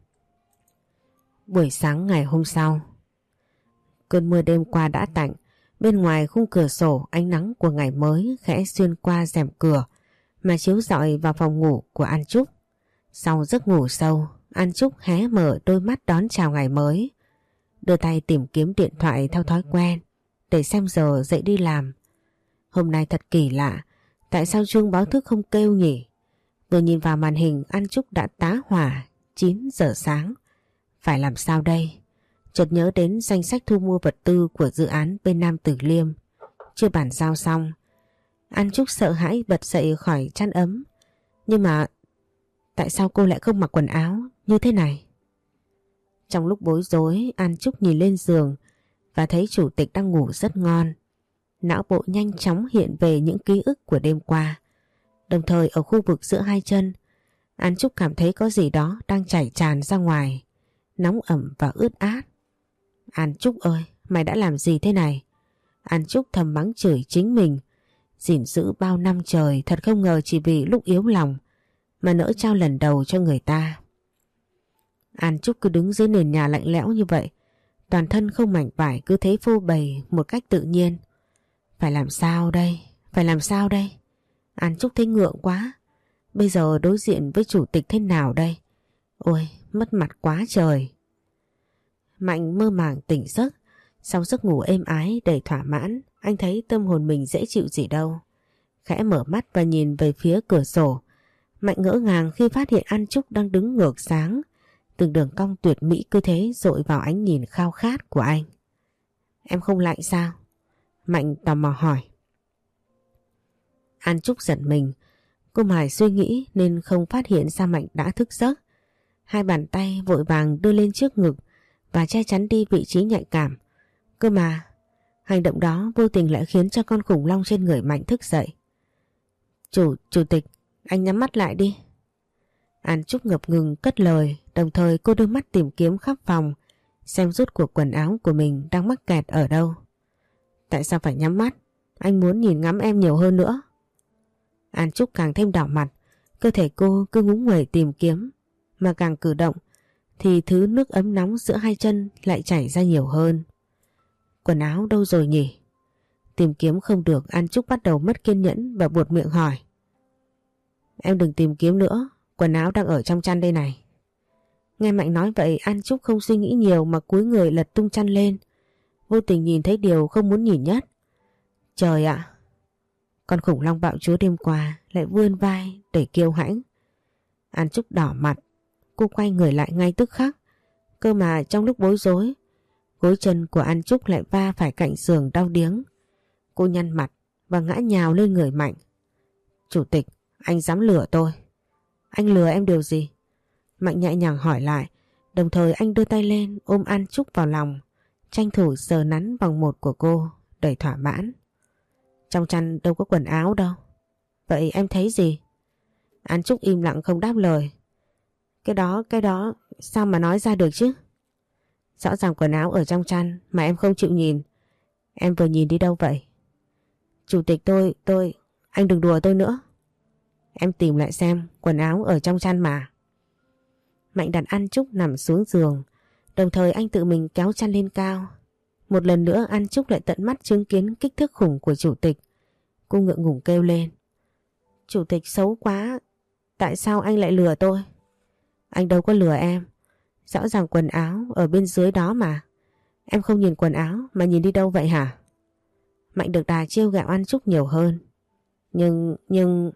Buổi sáng ngày hôm sau, cơn mưa đêm qua đã tạnh. Bên ngoài khung cửa sổ, ánh nắng của ngày mới khẽ xuyên qua rèm cửa mà chiếu rọi vào phòng ngủ của An Trúc. Sau giấc ngủ sâu, An Trúc hé mở đôi mắt đón chào ngày mới. Đưa tay tìm kiếm điện thoại theo thói quen để xem giờ dậy đi làm. Hôm nay thật kỳ lạ, tại sao chuông báo thức không kêu nhỉ? Vừa nhìn vào màn hình, An Trúc đã tá hỏa 9 giờ sáng. Phải làm sao đây? Chợt nhớ đến danh sách thu mua vật tư của dự án bên Nam Từ Liêm. Chưa bàn giao xong. An Trúc sợ hãi bật dậy khỏi chăn ấm. Nhưng mà tại sao cô lại không mặc quần áo như thế này? Trong lúc bối rối, An Trúc nhìn lên giường và thấy chủ tịch đang ngủ rất ngon. Não bộ nhanh chóng hiện về những ký ức của đêm qua. Đồng thời ở khu vực giữa hai chân, An Trúc cảm thấy có gì đó đang chảy tràn ra ngoài, nóng ẩm và ướt át. An Trúc ơi, mày đã làm gì thế này? An Trúc thầm mắng chửi chính mình. Gìn giữ bao năm trời, thật không ngờ chỉ vì lúc yếu lòng mà nỡ trao lần đầu cho người ta. An Trúc cứ đứng dưới nền nhà lạnh lẽo như vậy, toàn thân không mảnh vải, cứ thế phô bày một cách tự nhiên. Phải làm sao đây? Phải làm sao đây? An Trúc thấy ngượng quá. Bây giờ đối diện với chủ tịch thế nào đây? Ôi, mất mặt quá trời. Mạnh mơ màng tỉnh giấc. Sau giấc ngủ êm ái đầy thỏa mãn, anh thấy tâm hồn mình dễ chịu gì đâu. Khẽ mở mắt và nhìn về phía cửa sổ. Mạnh ngỡ ngàng khi phát hiện An Trúc đang đứng ngược sáng. Từng đường cong tuyệt mỹ cứ thế dội vào ánh nhìn khao khát của anh. Em không lạnh sao? Mạnh tò mò hỏi. An Trúc giận mình. Cô mải suy nghĩ nên không phát hiện ra Mạnh đã thức giấc. Hai bàn tay vội vàng đưa lên trước ngực và che chắn đi vị trí nhạy cảm. Cơ mà hành động đó vô tình lại khiến cho con khủng long trên người Mạnh thức dậy. Chủ tịch, anh nhắm mắt lại đi. An Trúc ngập ngừng cất lời, đồng thời cô đưa mắt tìm kiếm khắp phòng xem rốt cuộc quần áo của mình đang mắc kẹt ở đâu. Tại sao phải nhắm mắt? Anh muốn nhìn ngắm em nhiều hơn nữa. An Trúc càng thêm đỏ mặt, cơ thể cô cứ ngúng nguẩy tìm kiếm, mà càng cử động thì thứ nước ấm nóng giữa hai chân lại chảy ra nhiều hơn. Quần áo đâu rồi nhỉ? Tìm kiếm không được, An Trúc bắt đầu mất kiên nhẫn và buột miệng hỏi. Em đừng tìm kiếm nữa, quần áo đang ở trong chăn đây này. Nghe Mạnh nói vậy, An Trúc không suy nghĩ nhiều mà cúi người lật tung chăn lên. Vô tình nhìn thấy điều không muốn nhìn nhất. Trời ạ! Con khủng long bạo chúa đêm qua lại vươn vai để kiêu hãnh. An Trúc đỏ mặt, cô quay người lại ngay tức khắc. Cơ mà trong lúc bối rối, gối chân của An Trúc lại va phải cạnh giường đau điếng. Cô nhăn mặt và ngã nhào lên người Mạnh. Chủ tịch, anh dám lừa tôi. Anh lừa em điều gì? Mạnh nhẹ nhàng hỏi lại, đồng thời anh đưa tay lên ôm An Trúc vào lòng, tranh thủ sờ nắn vòng một của cô, đầy thỏa mãn. Trong chăn đâu có quần áo đâu. Vậy em thấy gì? An Trúc im lặng không đáp lời. Cái đó, sao mà nói ra được chứ? Rõ ràng quần áo ở trong chăn mà em không chịu nhìn. Em vừa nhìn đi đâu vậy? Chủ tịch anh đừng đùa tôi nữa. Em tìm lại xem, quần áo ở trong chăn mà. Mạnh đặt An Trúc nằm xuống giường, đồng thời anh tự mình kéo chăn lên cao. Một lần nữa An Trúc lại tận mắt chứng kiến kích thước khủng của chủ tịch. Cô ngượng ngùng kêu lên. Chủ tịch xấu quá, tại sao anh lại lừa tôi? Anh đâu có lừa em. Rõ ràng quần áo ở bên dưới đó mà. Em không nhìn quần áo mà nhìn đi đâu vậy hả? Mạnh được đà trêu ghẹo An Trúc nhiều hơn. Nhưng...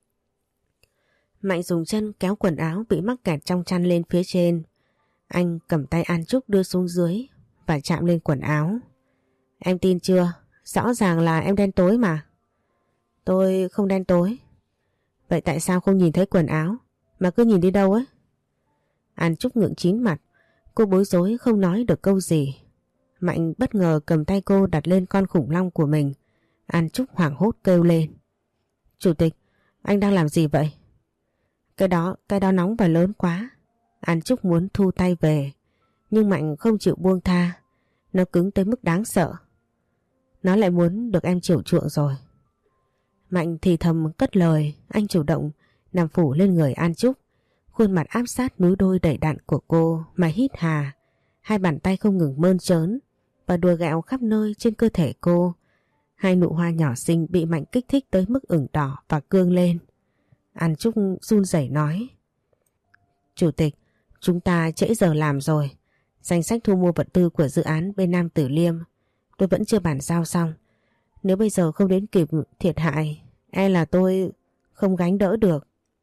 Mạnh dùng chân kéo quần áo bị mắc kẹt trong chăn lên phía trên. Anh cầm tay An Trúc đưa xuống dưới và chạm lên quần áo. Em tin chưa? Rõ ràng là em đen tối mà. Tôi không đen tối. Vậy tại sao không nhìn thấy quần áo mà cứ nhìn đi đâu ấy? An Trúc ngượng chín mặt. Cô bối rối không nói được câu gì. Mạnh bất ngờ cầm tay cô đặt lên con khủng long của mình. An Trúc hoảng hốt kêu lên. Chủ tịch, anh đang làm gì vậy? Cái đó nóng và lớn quá. An Trúc muốn thu tay về, nhưng Mạnh không chịu buông tha. Nó cứng tới mức đáng sợ. Nó lại muốn được em chiều chuộng rồi. Mạnh thì thầm cất lời. Anh chủ động nằm phủ lên người An Trúc, khuôn mặt áp sát núi đôi đầy đặn của cô mà hít hà. Hai bàn tay không ngừng mơn trớn và đùa ghẹo khắp nơi trên cơ thể cô. Hai nụ hoa nhỏ xinh bị Mạnh kích thích tới mức ửng đỏ và cương lên. An Trúc run rẩy nói. Chủ tịch, chúng ta trễ giờ làm rồi. Danh sách thu mua vật tư của dự án bên Nam Tử Liêm tôi vẫn chưa bàn giao xong. Nếu bây giờ không đến kịp thiệt hại, e là tôi không gánh đỡ được.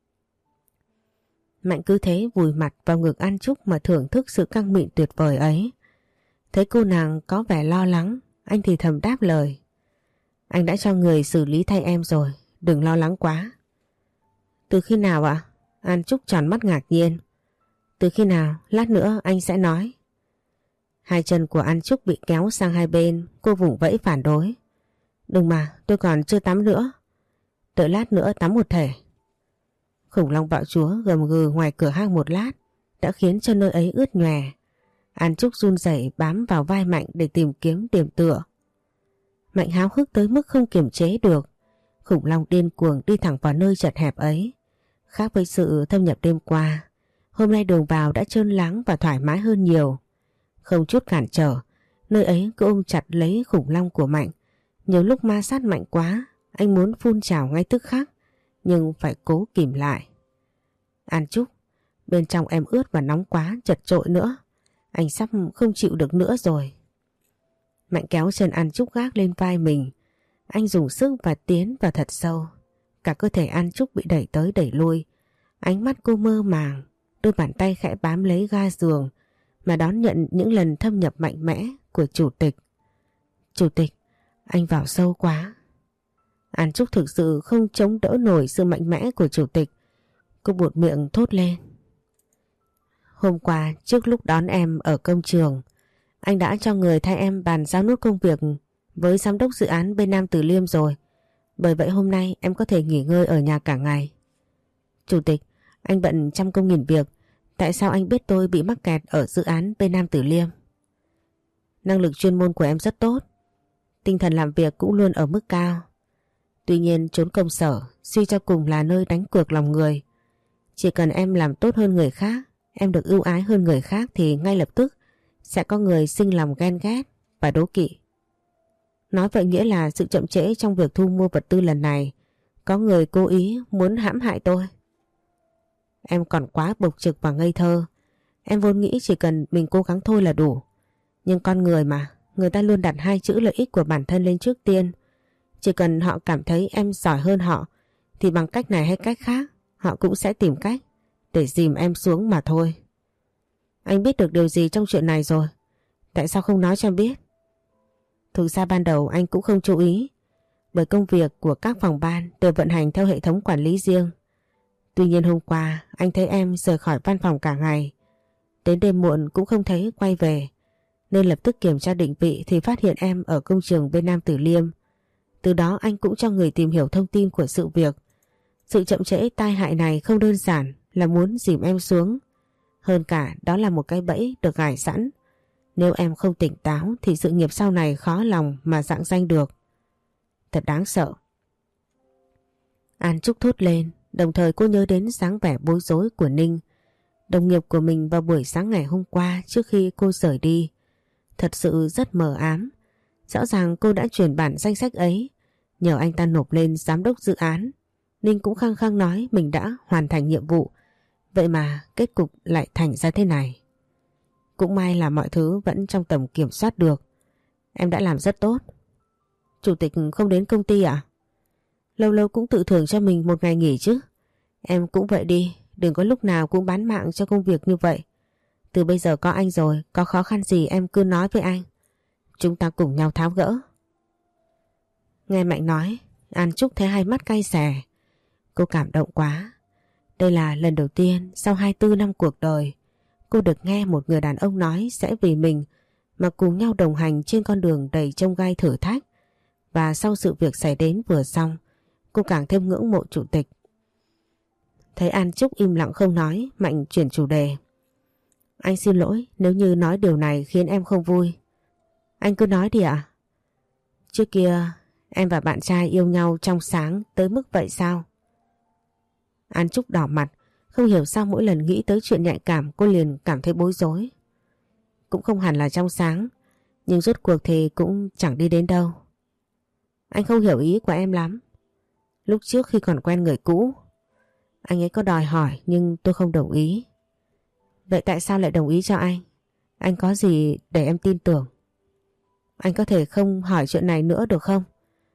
Mạnh cứ thế vùi mặt vào ngực An Trúc mà thưởng thức sự căng mịn tuyệt vời ấy. Thấy cô nàng có vẻ lo lắng, anh thì thầm đáp lời. Anh đã cho người xử lý thay em rồi, đừng lo lắng quá. Từ khi nào ạ? An Trúc tròn mắt ngạc nhiên. Từ khi nào? Lát nữa anh sẽ nói. Hai chân của An Trúc bị kéo sang hai bên, cô vùng vẫy phản đối. Đừng mà, tôi còn chưa tắm nữa. Đợi lát nữa tắm một thể. Khủng long bạo chúa gầm gừ ngoài cửa hang một lát đã khiến cho nơi ấy ướt nhòe. An Trúc run rẩy bám vào vai Mạnh để tìm kiếm điểm tựa. Mạnh háo hức tới mức không kiềm chế được. Khủng long điên cuồng đi thẳng vào nơi chật hẹp ấy. Khác với sự thâm nhập đêm qua, hôm nay đường vào đã trơn láng và thoải mái hơn nhiều. Không chút cản trở, nơi ấy cứ ôm chặt lấy khủng long của Mạnh. Nhiều lúc ma sát Mạnh quá, anh muốn phun trào ngay tức khắc, nhưng phải cố kìm lại. An Trúc, bên trong em ướt và nóng quá, chật chội nữa. Anh sắp không chịu được nữa rồi. Mạnh kéo chân An Trúc gác lên vai mình. Anh dùng sức và tiến vào thật sâu. Cả cơ thể An Trúc bị đẩy tới đẩy lui. Ánh mắt cô mơ màng, đôi bàn tay khẽ bám lấy ga giường mà đón nhận những lần thâm nhập mạnh mẽ của chủ tịch. Chủ tịch, anh vào sâu quá. An Trúc thực sự không chống đỡ nổi sự mạnh mẽ của chủ tịch. Cô buột miệng thốt lên. Hôm qua trước lúc đón em ở công trường, anh đã cho người thay em bàn giao nốt công việc với giám đốc dự án bên Nam Từ Liêm rồi. Bởi vậy hôm nay em có thể nghỉ ngơi ở nhà cả ngày. Chủ tịch, anh bận trăm công nghìn việc. Tại sao anh biết tôi bị mắc kẹt ở dự án bên Nam Từ Liêm? Năng lực chuyên môn của em rất tốt. Tinh thần làm việc cũng luôn ở mức cao. Tuy nhiên trốn công sở suy cho cùng là nơi đánh cược lòng người. Chỉ cần em làm tốt hơn người khác, em được ưu ái hơn người khác thì ngay lập tức sẽ có người sinh lòng ghen ghét và đố kỵ. Nói vậy nghĩa là sự chậm trễ trong việc thu mua vật tư lần này có người cố ý muốn hãm hại tôi. Em còn quá bộc trực và ngây thơ. Em vốn nghĩ chỉ cần mình cố gắng thôi là đủ. Nhưng con người mà, người ta luôn đặt hai chữ lợi ích của bản thân lên trước tiên. Chỉ cần họ cảm thấy em giỏi hơn họ thì bằng cách này hay cách khác họ cũng sẽ tìm cách để dìm em xuống mà thôi. Anh biết được điều gì trong chuyện này rồi? Tại sao không nói cho em biết? Thực ra ban đầu anh cũng không chú ý, bởi công việc của các phòng ban đều vận hành theo hệ thống quản lý riêng. Tuy nhiên hôm qua anh thấy em rời khỏi văn phòng cả ngày, đến đêm muộn cũng không thấy quay về, nên lập tức kiểm tra định vị thì phát hiện em ở công trường bên Nam Từ Liêm. Từ đó anh cũng cho người tìm hiểu thông tin của sự việc. Sự chậm trễ tai hại này không đơn giản là muốn dìm em xuống, hơn cả đó là một cái bẫy được gài sẵn. Nếu em không tỉnh táo thì sự nghiệp sau này khó lòng mà rạng danh được. Thật đáng sợ. An Trúc thốt lên, đồng thời cô nhớ đến dáng vẻ bối rối của Ninh, đồng nghiệp của mình vào buổi sáng ngày hôm qua trước khi cô rời đi. Thật sự rất mờ ám. Rõ ràng cô đã chuyển bản danh sách ấy, nhờ anh ta nộp lên giám đốc dự án. Ninh cũng khăng khăng nói mình đã hoàn thành nhiệm vụ. Vậy mà kết cục lại thành ra thế này. Cũng may là mọi thứ vẫn trong tầm kiểm soát được. Em đã làm rất tốt. Chủ tịch không đến công ty à? Lâu lâu cũng tự thưởng cho mình một ngày nghỉ chứ. Em cũng vậy đi, đừng có lúc nào cũng bán mạng cho công việc như vậy. Từ bây giờ có anh rồi, có khó khăn gì em cứ nói với anh. Chúng ta cùng nhau tháo gỡ. Nghe Mạnh nói, An Trúc thấy hai mắt cay xè. Cô cảm động quá. Đây là lần đầu tiên sau 24 năm cuộc đời cô được nghe một người đàn ông nói sẽ vì mình mà cùng nhau đồng hành trên con đường đầy chông gai thử thách. Và sau sự việc xảy đến vừa xong, cô càng thêm ngưỡng mộ chủ tịch. Thấy An Trúc im lặng không nói, Mạnh chuyển chủ đề. Anh xin lỗi nếu như nói điều này khiến em không vui. Anh cứ nói đi ạ. Trước kia em và bạn trai yêu nhau trong sáng tới mức vậy sao? An Trúc đỏ mặt, không hiểu sao mỗi lần nghĩ tới chuyện nhạy cảm cô liền cảm thấy bối rối. Cũng không hẳn là trong sáng, nhưng rốt cuộc thì cũng chẳng đi đến đâu. Anh không hiểu ý của em lắm. Lúc trước khi còn quen người cũ, anh ấy có đòi hỏi nhưng tôi không đồng ý. Vậy tại sao lại đồng ý cho anh? Anh có gì để em tin tưởng? Anh có thể không hỏi chuyện này nữa được không?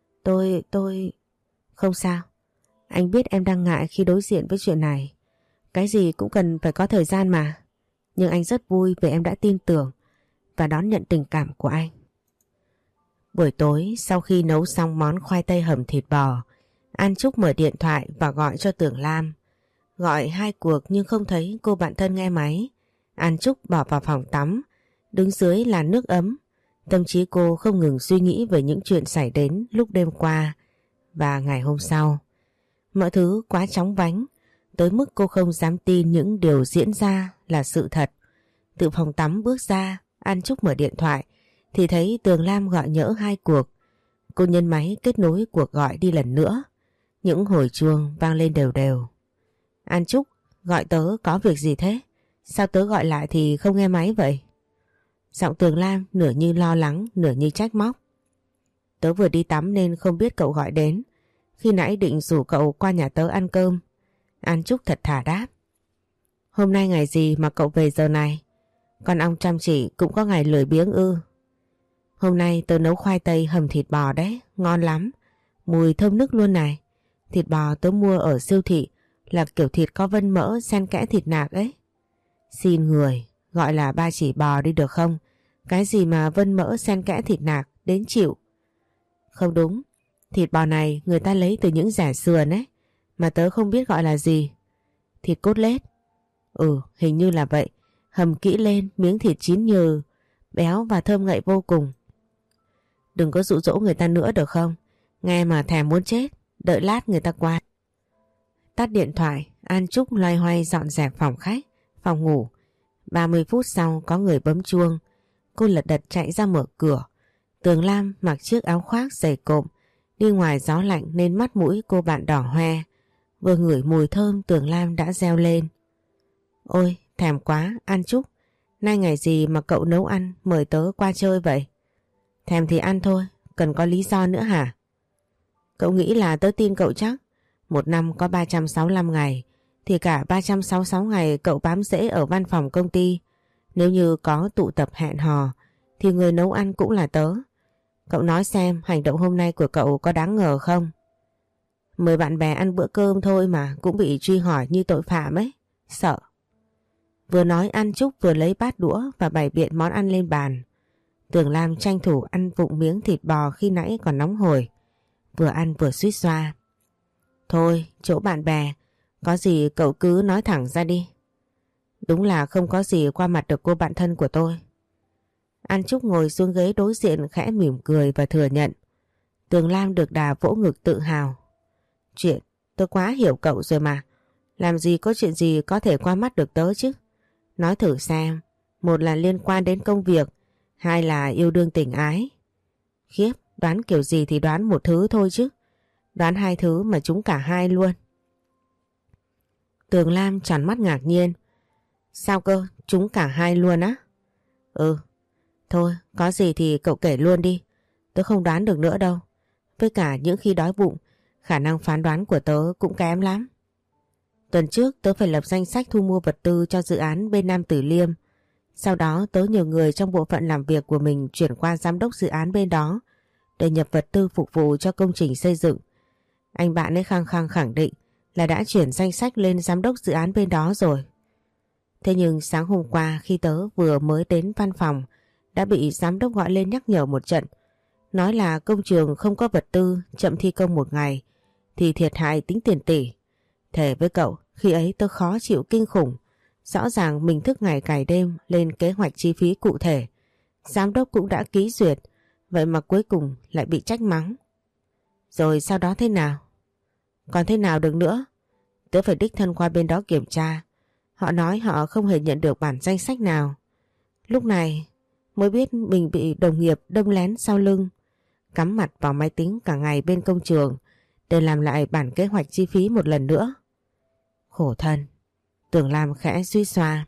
Tôi... Không sao. Anh biết em đang ngại khi đối diện với chuyện này. Cái gì cũng cần phải có thời gian mà. Nhưng anh rất vui vì em đã tin tưởng và đón nhận tình cảm của anh. Buổi tối sau khi nấu xong món khoai tây hầm thịt bò, An Trúc mở điện thoại và gọi cho Tưởng Lam. Gọi 2 cuộc nhưng không thấy cô bạn thân nghe máy. An Trúc bỏ vào phòng tắm, đứng dưới làn nước ấm. Tâm trí cô không ngừng suy nghĩ về những chuyện xảy đến lúc đêm qua và ngày hôm sau. Mọi thứ quá chóng vánh, tới mức cô không dám tin những điều diễn ra là sự thật. Từ phòng tắm bước ra, An Trúc mở điện thoại thì thấy Tường Lam gọi nhỡ 2 cuộc. Cô nhấn máy kết nối cuộc gọi đi lần nữa. Những hồi chuông vang lên đều đều. An Trúc, gọi tớ có việc gì thế? Sao tớ gọi lại thì không nghe máy vậy? Giọng Tường Lam nửa như lo lắng, nửa như trách móc. Tớ vừa đi tắm nên không biết cậu gọi đến. Khi nãy định rủ cậu qua nhà tớ ăn cơm. An Trúc thật thà đáp. Hôm nay ngày gì mà cậu về giờ này? Con ong chăm chỉ cũng có ngày lười biếng ư? Hôm nay tớ nấu khoai tây hầm thịt bò đấy, ngon lắm. Mùi thơm nức luôn này. Thịt bò tớ mua ở siêu thị là kiểu thịt có vân mỡ xen kẽ thịt nạc ấy. Xin người, gọi là ba chỉ bò đi được không? Cái gì mà vân mỡ xen kẽ thịt nạc, đến chịu. Không đúng, thịt bò này người ta lấy từ những rẻ sườn ấy, mà tớ không biết gọi là gì. Thịt cốt lết. Hình như là vậy. Hầm kỹ lên, miếng thịt chín nhừ, béo và thơm ngậy vô cùng. Đừng có dụ dỗ người ta nữa được không? Nghe mà thèm muốn chết, đợi lát người ta qua. Tắt điện thoại, An Trúc loay hoay dọn dẹp phòng khách, phòng ngủ. 30 phút sau có người bấm chuông. Cô lật đật chạy ra mở cửa. Tường Lam mặc chiếc áo khoác dày cộm, đi ngoài gió lạnh nên mắt mũi cô bạn đỏ hoe. Vừa ngửi mùi thơm Tường Lam đã reo lên. Ôi, thèm quá, An Trúc. Nay ngày gì mà cậu nấu ăn mời tớ qua chơi vậy? Thèm thì ăn thôi, cần có lý do nữa hả? Cậu nghĩ là tớ tin cậu chắc? Một năm có 365 ngày, thì cả 366 ngày cậu bám rễ ở văn phòng công ty. Nếu như có tụ tập hẹn hò, thì người nấu ăn cũng là tớ. Cậu nói xem hành động hôm nay của cậu có đáng ngờ không? Mời bạn bè ăn bữa cơm thôi mà cũng bị truy hỏi như tội phạm ấy. Sợ. Vừa nói An Trúc vừa lấy bát đũa và bày biện món ăn lên bàn. Tường Lam tranh thủ ăn vụng miếng thịt bò khi nãy còn nóng hổi. Vừa ăn vừa suýt xoa. Thôi, chỗ bạn bè, có gì cậu cứ nói thẳng ra đi. Đúng là không có gì qua mặt được cô bạn thân của tôi. An Trúc ngồi xuống ghế đối diện khẽ mỉm cười và thừa nhận. Tường Lam được đà vỗ ngực tự hào. Chuyện, tôi quá hiểu cậu rồi mà. Làm gì có chuyện gì có thể qua mắt được tớ chứ. Nói thử xem, một là liên quan đến công việc, hai là yêu đương tình ái. Khiếp, đoán kiểu gì thì đoán một thứ thôi chứ. Đoán hai thứ mà trúng cả hai luôn. Tường Lam tròn mắt ngạc nhiên. Sao cơ, trúng cả hai luôn á? Ừ, thôi có gì thì cậu kể luôn đi. Tớ không đoán được nữa đâu. Với cả những khi đói bụng, khả năng phán đoán của tớ cũng kém lắm. Tuần trước tớ phải lập danh sách thu mua vật tư cho dự án bên Nam Từ Liêm. Sau đó tớ nhờ người trong bộ phận làm việc của mình chuyển qua giám đốc dự án bên đó để nhập vật tư phục vụ cho công trình xây dựng. Anh bạn ấy khăng khăng khẳng định là đã chuyển danh sách lên giám đốc dự án bên đó rồi. Thế nhưng sáng hôm qua khi tớ vừa mới đến văn phòng đã bị giám đốc gọi lên nhắc nhở một trận. Nói là công trường không có vật tư, chậm thi công một ngày thì thiệt hại tính tiền tỷ. Thề với cậu, khi ấy tớ khó chịu kinh khủng. Rõ ràng mình thức ngày cày đêm lên kế hoạch chi phí cụ thể. Giám đốc cũng đã ký duyệt, vậy mà cuối cùng lại bị trách mắng. Rồi sau đó thế nào? Còn thế nào được nữa? Tớ phải đích thân qua bên đó kiểm tra. Họ nói họ không hề nhận được bản danh sách nào. Lúc này mới biết mình bị đồng nghiệp đâm lén sau lưng, cắm mặt vào máy tính cả ngày bên công trường để làm lại bản kế hoạch chi phí một lần nữa. Khổ thân. Tường Lam khẽ suy xoa.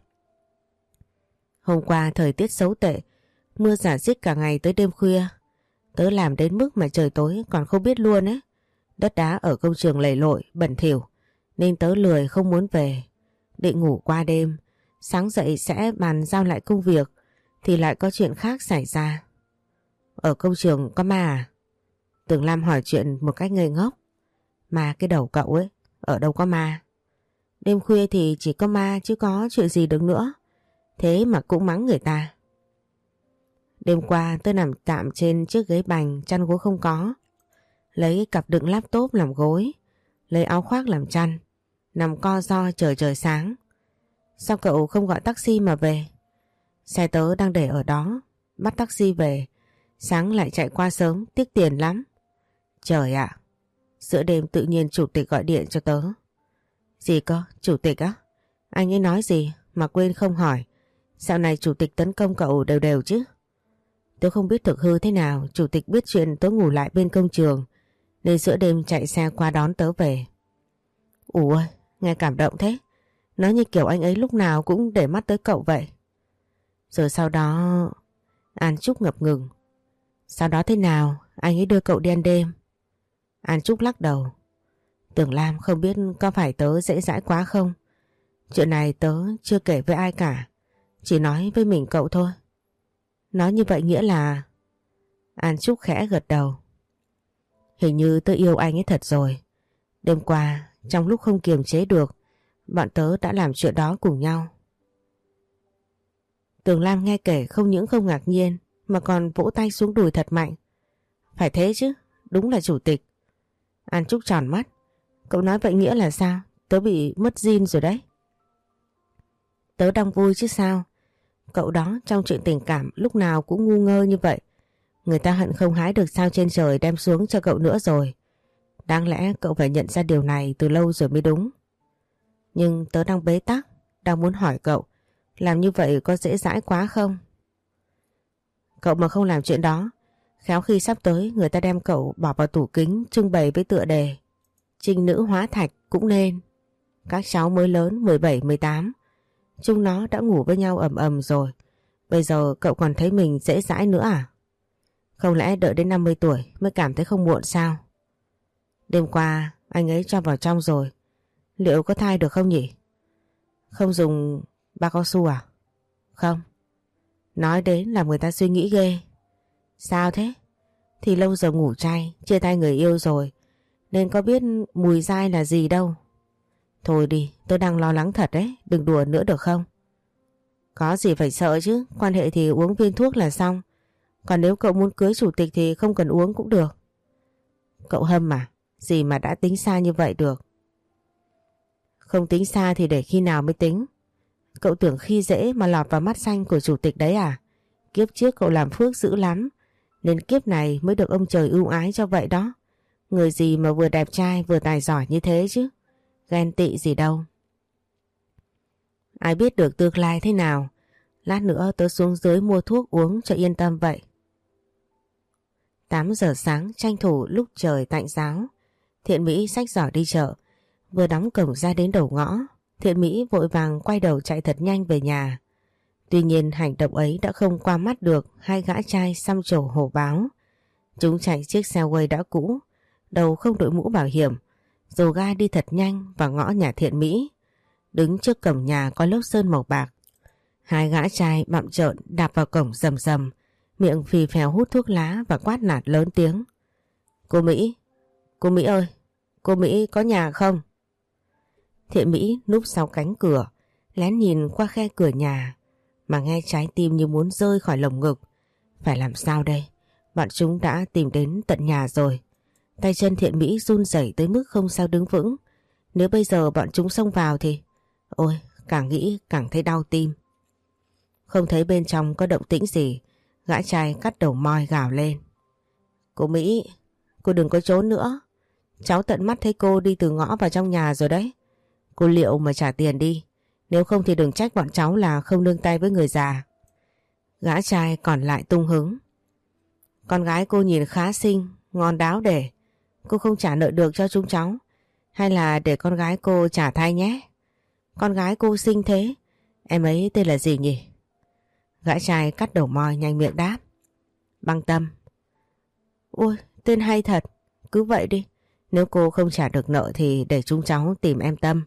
Hôm qua thời tiết xấu tệ, mưa rả rích cả ngày tới đêm khuya. Tớ làm đến mức mà trời tối còn không biết luôn ấy. Đất đá ở công trường lầy lội, bẩn thỉu, nên tớ lười không muốn về. Định ngủ qua đêm, sáng dậy sẽ bàn giao lại công việc, thì lại có chuyện khác xảy ra. Ở công trường có ma à? Tường Lam hỏi chuyện một cách ngây ngốc. Ma cái đầu cậu ấy, ở đâu có ma? Đêm khuya thì chỉ có ma chứ có chuyện gì được nữa. Thế mà cũng mắng người ta. Đêm qua tôi nằm tạm trên chiếc ghế bành, chăn gối không có. Lấy cặp đựng laptop làm gối, lấy áo khoác làm chăn, nằm co ro chờ trời sáng. Sao cậu không gọi taxi mà về? Xe tớ đang để ở đó, bắt taxi về, sáng lại chạy qua sớm, tiếc tiền lắm. Trời ạ, giữa đêm tự nhiên chủ tịch gọi điện cho tớ. Gì cơ, chủ tịch á? Anh ấy nói gì mà quên không hỏi. Dạo này chủ tịch tấn công cậu đều đều chứ? Tớ không biết thực hư thế nào, chủ tịch biết chuyện tớ ngủ lại bên công trường nên giữa đêm chạy xe qua đón tớ về. Ủa, nghe cảm động thế. Nói như kiểu anh ấy lúc nào cũng để mắt tới cậu vậy. Rồi sau đó... An Trúc ngập ngừng. Sau đó thế nào, anh ấy đưa cậu đi ăn đêm? An Trúc lắc đầu. Tường Lam không biết có phải tớ dễ dãi quá không? Chuyện này tớ chưa kể với ai cả, chỉ nói với mình cậu thôi. Nói như vậy nghĩa là... An Trúc khẽ gật đầu. Hình như tớ yêu anh ấy thật rồi. Đêm qua, trong lúc không kiềm chế được, bọn tớ đã làm chuyện đó cùng nhau. Tường Lam nghe kể không những không ngạc nhiên mà còn vỗ tay xuống đùi thật mạnh. Phải thế chứ, đúng là chủ tịch. An Trúc tròn mắt. Cậu nói vậy nghĩa là sao? Tớ bị mất zin rồi đấy. Tớ đang vui chứ sao? Cậu đó trong chuyện tình cảm lúc nào cũng ngu ngơ như vậy. Người ta hận không hái được sao trên trời đem xuống cho cậu nữa rồi. Đáng lẽ cậu phải nhận ra điều này từ lâu rồi mới đúng. Nhưng tớ đang bế tắc, đang muốn hỏi cậu, làm như vậy có dễ dãi quá không? Cậu mà không làm chuyện đó, khéo khi sắp tới người ta đem cậu bỏ vào tủ kính trưng bày với tựa đề Trinh nữ hóa thạch cũng nên. Các cháu mới lớn 17, 18, chúng nó đã ngủ với nhau ầm ầm rồi. Bây giờ cậu còn thấy mình dễ dãi nữa à? Không lẽ đợi đến 50 tuổi mới cảm thấy không muộn sao? Đêm qua anh ấy cho vào trong rồi, liệu có thai được không nhỉ? Không dùng bao cao su à? Không. Nói đến làm người ta suy nghĩ ghê. Sao thế? thì lâu giờ ngủ trai, chia tay người yêu rồi, nên có biết mùi dai là gì đâu. Thôi đi, tôi đang lo lắng thật đấy, đừng đùa nữa được không? Có gì phải sợ chứ, quan hệ thì uống viên thuốc là xong. Còn nếu cậu muốn cưới chủ tịch thì không cần uống cũng được. Cậu Hâm mà, gì mà đã tính xa như vậy được. Không tính xa thì để khi nào mới tính. Cậu tưởng khi dễ mà lọt vào mắt xanh của chủ tịch đấy à? Kiếp trước cậu làm phước dữ lắm, nên kiếp này mới được ông trời ưu ái cho vậy đó. Người gì mà vừa đẹp trai vừa tài giỏi như thế chứ. Ghen tị gì đâu. Ai biết được tương lai thế nào. Lát nữa tớ xuống dưới mua thuốc uống cho yên tâm vậy. 8 giờ sáng tranh thủ lúc trời tạnh ráo, Thiện Mỹ xách giỏ đi chợ. Vừa đóng cổng ra đến đầu ngõ, Thiện Mỹ vội vàng quay đầu chạy thật nhanh về nhà. Tuy nhiên hành động ấy đã không qua mắt được hai gã trai xăm trổ hổ báo. Chúng chạy chiếc xe quay đã cũ, đầu không đội mũ bảo hiểm, dồ ga đi thật nhanh vào ngõ nhà Thiện Mỹ. Đứng trước cổng nhà có lớp sơn màu bạc. Hai gã trai bặm trợn đạp vào cổng rầm rầm, miệng phì phèo hút thuốc lá và quát nạt lớn tiếng. Cô Mỹ ơi, cô Mỹ có nhà không? Thiện Mỹ núp sau cánh cửa, lén nhìn qua khe cửa nhà, mà nghe trái tim như muốn rơi khỏi lồng ngực. Phải làm sao đây? Bọn chúng đã tìm đến tận nhà rồi. Tay chân Thiện Mỹ run rẩy tới mức không sao đứng vững. Nếu bây giờ bọn chúng xông vào thì... Ôi, càng nghĩ càng thấy đau tim. Không thấy bên trong có động tĩnh gì, gã trai cắt đầu moi gào lên. Cô Mỹ, cô đừng có trốn nữa. Cháu tận mắt thấy cô đi từ ngõ vào trong nhà rồi đấy. Cô liệu mà trả tiền đi, nếu không thì đừng trách bọn cháu là không nương tay với người già. Gã trai còn lại tung hứng. Con gái cô nhìn khá xinh, ngon đáo để. Cô không trả nợ được cho chúng cháu, hay là để con gái cô trả thay nhé. Con gái cô xinh thế, em ấy tên là gì nhỉ? Gã trai cắt đầu moi nhanh miệng đáp. Băng Tâm. Ôi, tên hay thật, cứ vậy đi. Nếu cô không trả được nợ thì để chúng cháu tìm em Tâm.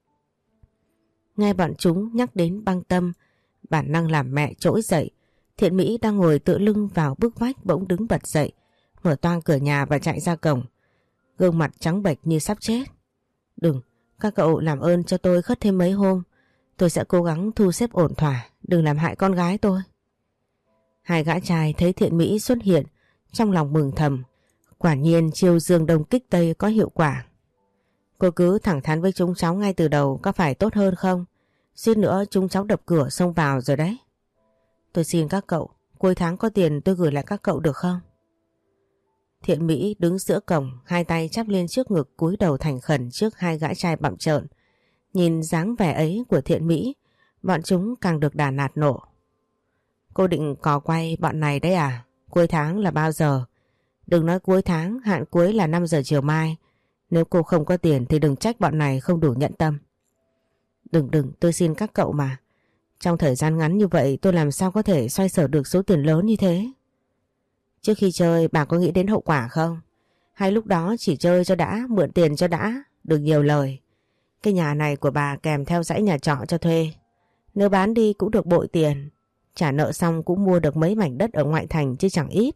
Nghe bọn chúng nhắc đến Băng Tâm, bản năng làm mẹ trỗi dậy. Thiện Mỹ đang ngồi tựa lưng vào bức vách bỗng đứng bật dậy, mở toang cửa nhà và chạy ra cổng. Gương mặt trắng bệch như sắp chết. Đừng, các cậu làm ơn cho tôi khất thêm mấy hôm. Tôi sẽ cố gắng thu xếp ổn thỏa, đừng làm hại con gái tôi. Hai gã trai thấy Thiện Mỹ xuất hiện, trong lòng mừng thầm. Quả nhiên chiêu dương đông kích tây có hiệu quả. Cô cứ thẳng thắn với chúng cháu ngay từ đầu có phải tốt hơn không? Suýt nữa chúng cháu đập cửa xông vào rồi đấy. Tôi xin các cậu, cuối tháng có tiền tôi gửi lại các cậu được không? Thiện Mỹ đứng giữa cổng, hai tay chắp lên trước ngực cúi đầu thành khẩn trước hai gã trai bặm trợn. Nhìn dáng vẻ ấy của Thiện Mỹ, bọn chúng càng được đà nạt nộ. Cô định cò quay bọn này đấy à? Cuối tháng là bao giờ? Đừng nói cuối tháng, hạn cuối là 5 giờ chiều mai. Nếu cô không có tiền thì đừng trách bọn này không đủ nhẫn tâm. Đừng, tôi xin các cậu mà. Trong thời gian ngắn như vậy tôi làm sao có thể xoay sở được số tiền lớn như thế? Trước khi chơi bà có nghĩ đến hậu quả không? Hay lúc đó chỉ chơi cho đã, mượn tiền cho đã, đừng nhiều lời. Cái nhà này của bà kèm theo dãy nhà trọ cho thuê. Nếu bán đi cũng được bội tiền. Trả nợ xong cũng mua được mấy mảnh đất ở ngoại thành chứ chẳng ít.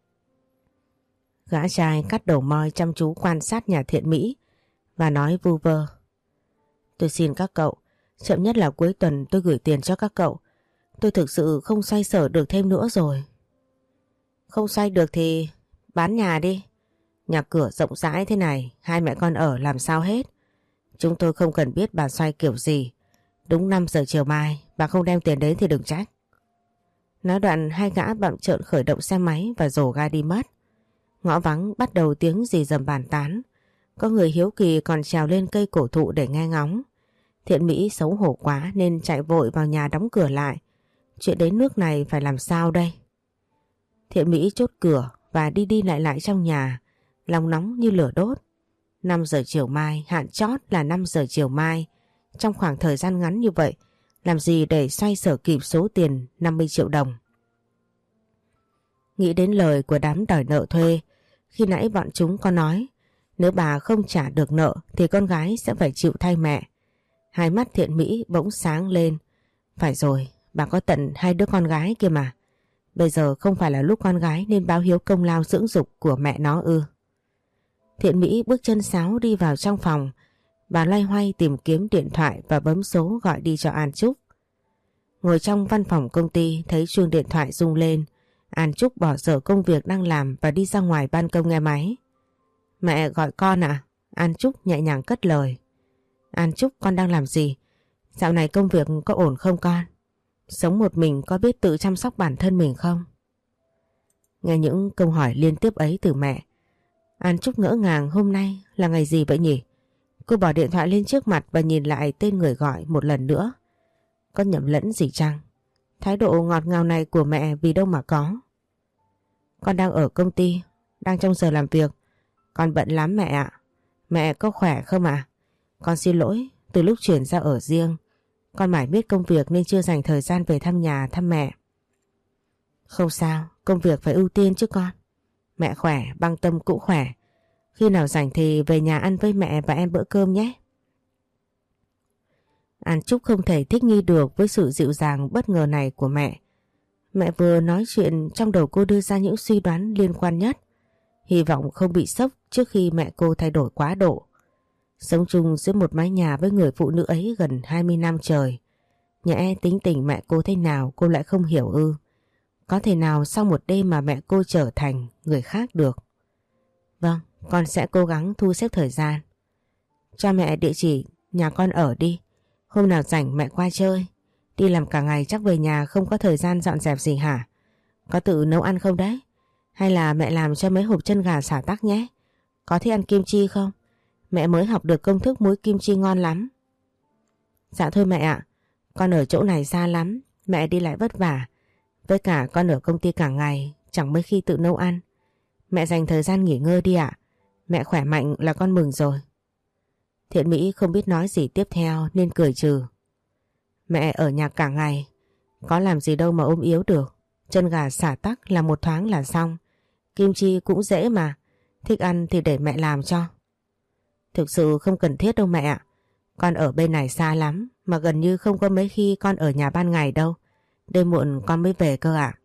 Gã trai cắt đầu moi chăm chú quan sát nhà Thiện Mỹ và nói vu vơ. Tôi xin các cậu, chậm nhất là cuối tuần tôi gửi tiền cho các cậu. Tôi thực sự không xoay sở được thêm nữa rồi. Không xoay được thì bán nhà đi. Nhà cửa rộng rãi thế này, hai mẹ con ở làm sao hết. Chúng tôi không cần biết bà xoay kiểu gì. Đúng 5 giờ chiều mai, bà không đem tiền đến thì đừng trách. Nói đoạn hai gã bặm trợn khởi động xe máy và rồ ga đi mất. Ngõ vắng bắt đầu tiếng rì rầm bàn tán. Có người hiếu kỳ còn trèo lên cây cổ thụ để nghe ngóng. Thiện Mỹ xấu hổ quá nên chạy vội vào nhà đóng cửa lại. Chuyện đến nước này phải làm sao đây? Thiện Mỹ chốt cửa và đi đi lại lại trong nhà, lòng nóng như lửa đốt. 5 giờ chiều mai, hạn chót là 5 giờ chiều mai. Trong khoảng thời gian ngắn như vậy, làm gì để xoay sở kịp số tiền 50 triệu đồng? Nghĩ đến lời của đám đòi nợ thuê, khi nãy bọn chúng có nói, nếu bà không trả được nợ thì con gái sẽ phải chịu thay mẹ. Hai mắt Thiện Mỹ bỗng sáng lên. Phải rồi, bà có tận hai đứa con gái kia mà. Bây giờ không phải là lúc con gái nên báo hiếu công lao dưỡng dục của mẹ nó ư? Thiện Mỹ bước chân sáo đi vào trong phòng. Bà loay hoay tìm kiếm điện thoại và bấm số gọi đi cho An Trúc. Ngồi trong văn phòng công ty thấy chuông điện thoại rung lên. An Trúc bỏ dở công việc đang làm và đi ra ngoài ban công nghe máy. Mẹ gọi con à? An Trúc nhẹ nhàng cất lời. An Trúc, con đang làm gì? Dạo này công việc có ổn không con? Sống một mình có biết tự chăm sóc bản thân mình không? Nghe những câu hỏi liên tiếp ấy từ mẹ, An Trúc ngỡ ngàng. Hôm nay là ngày gì vậy nhỉ? Cô bỏ điện thoại lên trước mặt và nhìn lại tên người gọi một lần nữa. Có nhầm lẫn gì chăng? Thái độ ngọt ngào này của mẹ vì đâu mà có. Con đang ở công ty, đang trong giờ làm việc. Con bận lắm mẹ ạ. Mẹ có khỏe không ạ? Con xin lỗi, từ lúc chuyển ra ở riêng, con mải miết công việc nên chưa dành thời gian về thăm nhà thăm mẹ. Không sao, công việc phải ưu tiên chứ con. Mẹ khỏe, Băng Tâm cũng khỏe. Khi nào rảnh thì về nhà ăn với mẹ và em bữa cơm nhé. An Trúc không thể thích nghi được với sự dịu dàng bất ngờ này của mẹ. Mẹ vừa nói chuyện trong đầu cô đưa ra những suy đoán liên quan nhất. Hy vọng không bị sốc trước khi mẹ cô thay đổi quá độ. Sống chung dưới một mái nhà với người phụ nữ ấy gần 20 năm trời. Nhẽ tính tình mẹ cô thế nào cô lại không hiểu ư? Có thể nào sau một đêm mà mẹ cô trở thành người khác được? Vâng, con sẽ cố gắng thu xếp thời gian. Cho mẹ địa chỉ nhà con ở đi. Hôm nào rảnh mẹ qua chơi. Đi làm cả ngày chắc về nhà không có thời gian dọn dẹp gì hả? Có tự nấu ăn không đấy? Hay là mẹ làm cho mấy hộp chân gà xả tắc nhé? Có thích ăn kim chi không? Mẹ mới học được công thức muối kim chi ngon lắm. Dạ thôi mẹ ạ. Con ở chỗ này xa lắm. Mẹ đi lại vất vả. Với cả con ở công ty cả ngày, chẳng mấy khi tự nấu ăn. Mẹ dành thời gian nghỉ ngơi đi ạ. Mẹ khỏe mạnh là con mừng rồi. Thiện Mỹ không biết nói gì tiếp theo nên cười trừ. Mẹ ở nhà cả ngày, có làm gì đâu mà ốm yếu được. Chân gà xả tắc là một thoáng là xong. Kim chi cũng dễ mà. Thích ăn thì để mẹ làm cho. Thực sự không cần thiết đâu mẹ ạ. Con ở bên này xa lắm, mà gần như không có mấy khi con ở nhà ban ngày đâu. Đêm muộn con mới về cơ ạ.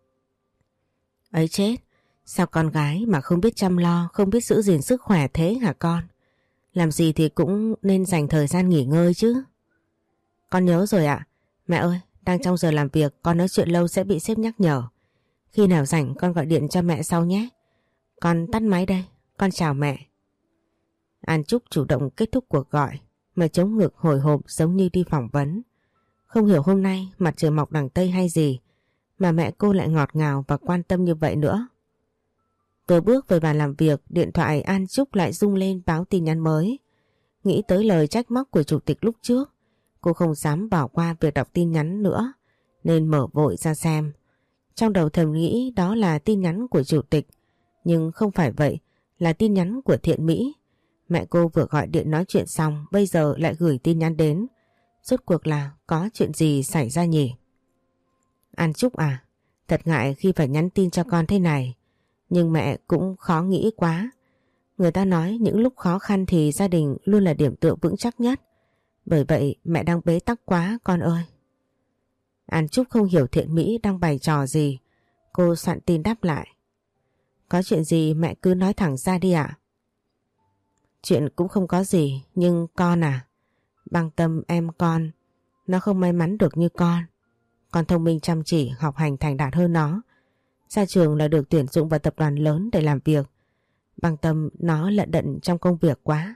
Ấy chết, sao con gái mà không biết chăm lo, không biết giữ gìn sức khỏe thế hả con? Làm gì thì cũng nên dành thời gian nghỉ ngơi chứ. Con nhớ rồi ạ. Mẹ ơi, đang trong giờ làm việc, con nói chuyện lâu sẽ bị sếp nhắc nhở. Khi nào rảnh con gọi điện cho mẹ sau nhé. Con tắt máy đây, con chào mẹ. An Trúc chủ động kết thúc cuộc gọi, mà chống ngực hồi hộp giống như đi phỏng vấn. Không hiểu hôm nay mặt trời mọc đằng Tây hay gì mà mẹ cô lại ngọt ngào và quan tâm như vậy nữa. Vừa bước về bàn làm việc, điện thoại An Trúc lại rung lên báo tin nhắn mới. Nghĩ tới lời trách móc của chủ tịch lúc trước, cô không dám bỏ qua việc đọc tin nhắn nữa, nên mở vội ra xem. Trong đầu thầm nghĩ đó là tin nhắn của chủ tịch, nhưng không phải vậy, là tin nhắn của Thiện Mỹ. Mẹ cô vừa gọi điện nói chuyện xong, bây giờ lại gửi tin nhắn đến. Rốt cuộc là có chuyện gì xảy ra nhỉ? An Trúc à, thật ngại khi phải nhắn tin cho con thế này. Nhưng mẹ cũng khó nghĩ quá. Người ta nói những lúc khó khăn thì gia đình luôn là điểm tựa vững chắc nhất. Bởi vậy mẹ đang bế tắc quá con ơi. An Trúc không hiểu Thiện Mỹ đang bày trò gì. Cô soạn tin đáp lại. Có chuyện gì mẹ cứ nói thẳng ra đi ạ. Chuyện cũng không có gì, nhưng con à, Băng Tâm em con, nó không may mắn được như con. Con thông minh chăm chỉ, học hành thành đạt hơn nó. Ra trường là được tuyển dụng vào tập đoàn lớn để làm việc. Băng Tâm nó lận đận trong công việc quá.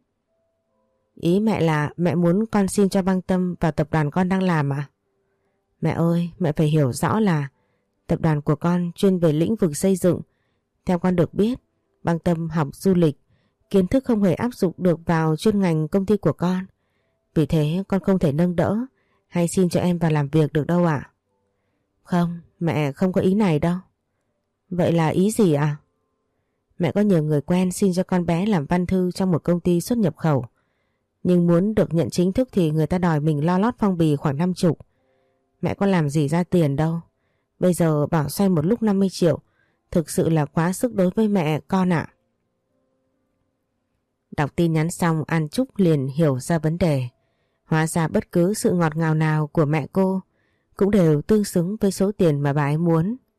Ý mẹ là mẹ muốn con xin cho Băng Tâm vào tập đoàn con đang làm à? Mẹ ơi, mẹ phải hiểu rõ là tập đoàn của con chuyên về lĩnh vực xây dựng. Theo con được biết, Băng Tâm học du lịch, kiến thức không hề áp dụng được vào chuyên ngành công ty của con. Vì thế con không thể nâng đỡ hay xin cho em vào làm việc được đâu ạ. Không, mẹ không có ý này đâu. Vậy là ý gì ạ? Mẹ có nhờ người quen xin cho con bé làm văn thư trong một công ty xuất nhập khẩu. Nhưng muốn được nhận chính thức thì người ta đòi mình lo lót phong bì khoảng 50. Mẹ có làm gì ra tiền đâu. Bây giờ bảo xoay một lúc 50 triệu thực sự là quá sức đối với mẹ con ạ. Đọc tin nhắn xong, An Trúc liền hiểu ra vấn đề. Hóa ra bất cứ sự ngọt ngào nào của mẹ cô cũng đều tương xứng với số tiền mà bà ấy muốn.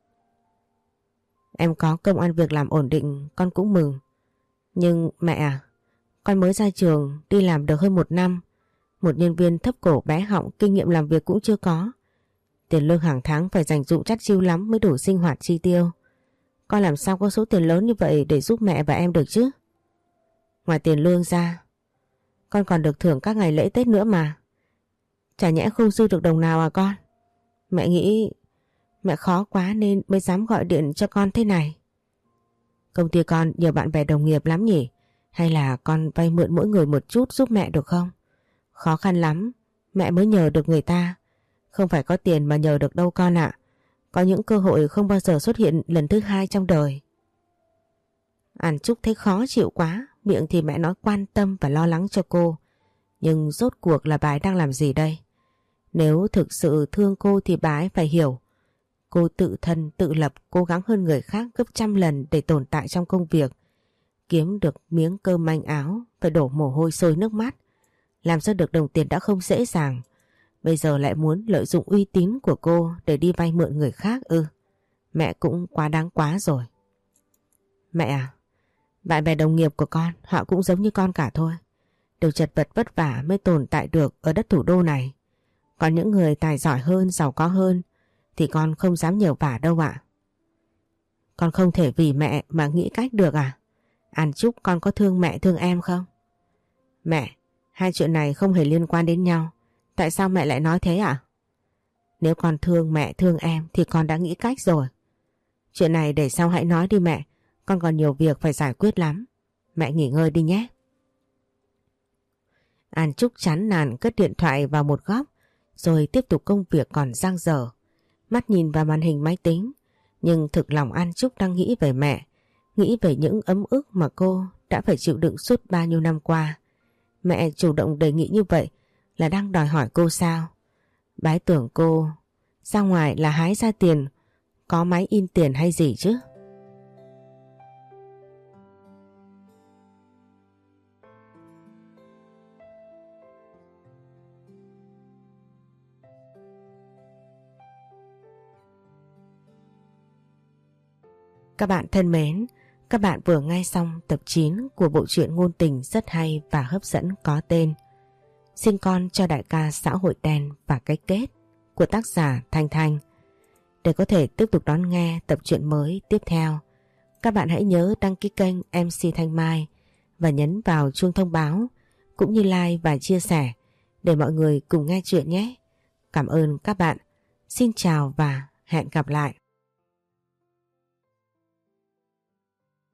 Em có công ăn việc làm ổn định con cũng mừng. Nhưng mẹ à, con mới ra trường đi làm được hơn 1 năm. Một nhân viên thấp cổ bé họng, kinh nghiệm làm việc cũng chưa có. Tiền lương hàng tháng phải dành dụm chắt chiu lắm mới đủ sinh hoạt chi tiêu. Con làm sao có số tiền lớn như vậy để giúp mẹ và em được chứ? Ngoài tiền lương ra, con còn được thưởng các ngày lễ Tết nữa mà. Chả nhẽ không dư được đồng nào à con? Mẹ nghĩ mẹ khó quá nên mới dám gọi điện cho con thế này. Công ty con nhiều bạn bè đồng nghiệp lắm nhỉ? Hay là con vay mượn mỗi người một chút giúp mẹ được không? Khó khăn lắm, mẹ mới nhờ được người ta. Không phải có tiền mà nhờ được đâu con ạ. Có những cơ hội không bao giờ xuất hiện lần thứ hai trong đời. An Trúc thấy khó chịu quá, miệng thì mẹ nói quan tâm và lo lắng cho cô. Nhưng rốt cuộc là bà ấy đang làm gì đây? Nếu thực sự thương cô thì bà ấy phải hiểu. Cô tự thân tự lập, cố gắng hơn người khác gấp trăm lần để tồn tại trong công việc. Kiếm được miếng cơm manh áo, phải đổ mồ hôi sôi nước mắt. Làm ra được đồng tiền đã không dễ dàng. Bây giờ lại muốn lợi dụng uy tín của cô để đi vay mượn người khác ư? Mẹ cũng quá đáng quá rồi. Mẹ à, bạn bè đồng nghiệp của con họ cũng giống như con cả thôi. Đều chật vật vất vả mới tồn tại được ở đất thủ đô này. Còn những người tài giỏi hơn, giàu có hơn thì con không dám nhờ vả đâu ạ. Con không thể vì mẹ mà nghĩ cách được à? An Trúc, con có thương mẹ thương em không? Mẹ, hai chuyện này không hề liên quan đến nhau. Tại sao mẹ lại nói thế ạ? Nếu con thương mẹ thương em thì con đã nghĩ cách rồi. Chuyện này để sau hãy nói đi mẹ. Con còn nhiều việc phải giải quyết lắm. Mẹ nghỉ ngơi đi nhé. An Trúc chán nản cất điện thoại vào một góc rồi tiếp tục công việc còn dang dở. Mắt nhìn vào màn hình máy tính, nhưng thực lòng An Trúc đang nghĩ về mẹ, nghĩ về những ấm ức mà cô đã phải chịu đựng suốt bao nhiêu năm qua. Mẹ chủ động đề nghị như vậy là đang đòi hỏi cô sao? Bà ấy tưởng cô ra ngoài là hái ra tiền, có máy in tiền hay gì chứ? Các bạn thân mến, các bạn vừa nghe xong tập 9 của bộ truyện ngôn tình rất hay và hấp dẫn có tên Sinh con cho đại ca xã hội đen và cái kết của tác giả Thanh Thanh. Để có thể tiếp tục đón nghe tập truyện mới tiếp theo, các bạn hãy nhớ đăng ký kênh MC Thanh Mai và nhấn vào chuông thông báo cũng như like và chia sẻ để mọi người cùng nghe chuyện nhé. Cảm ơn các bạn. Xin chào và hẹn gặp lại.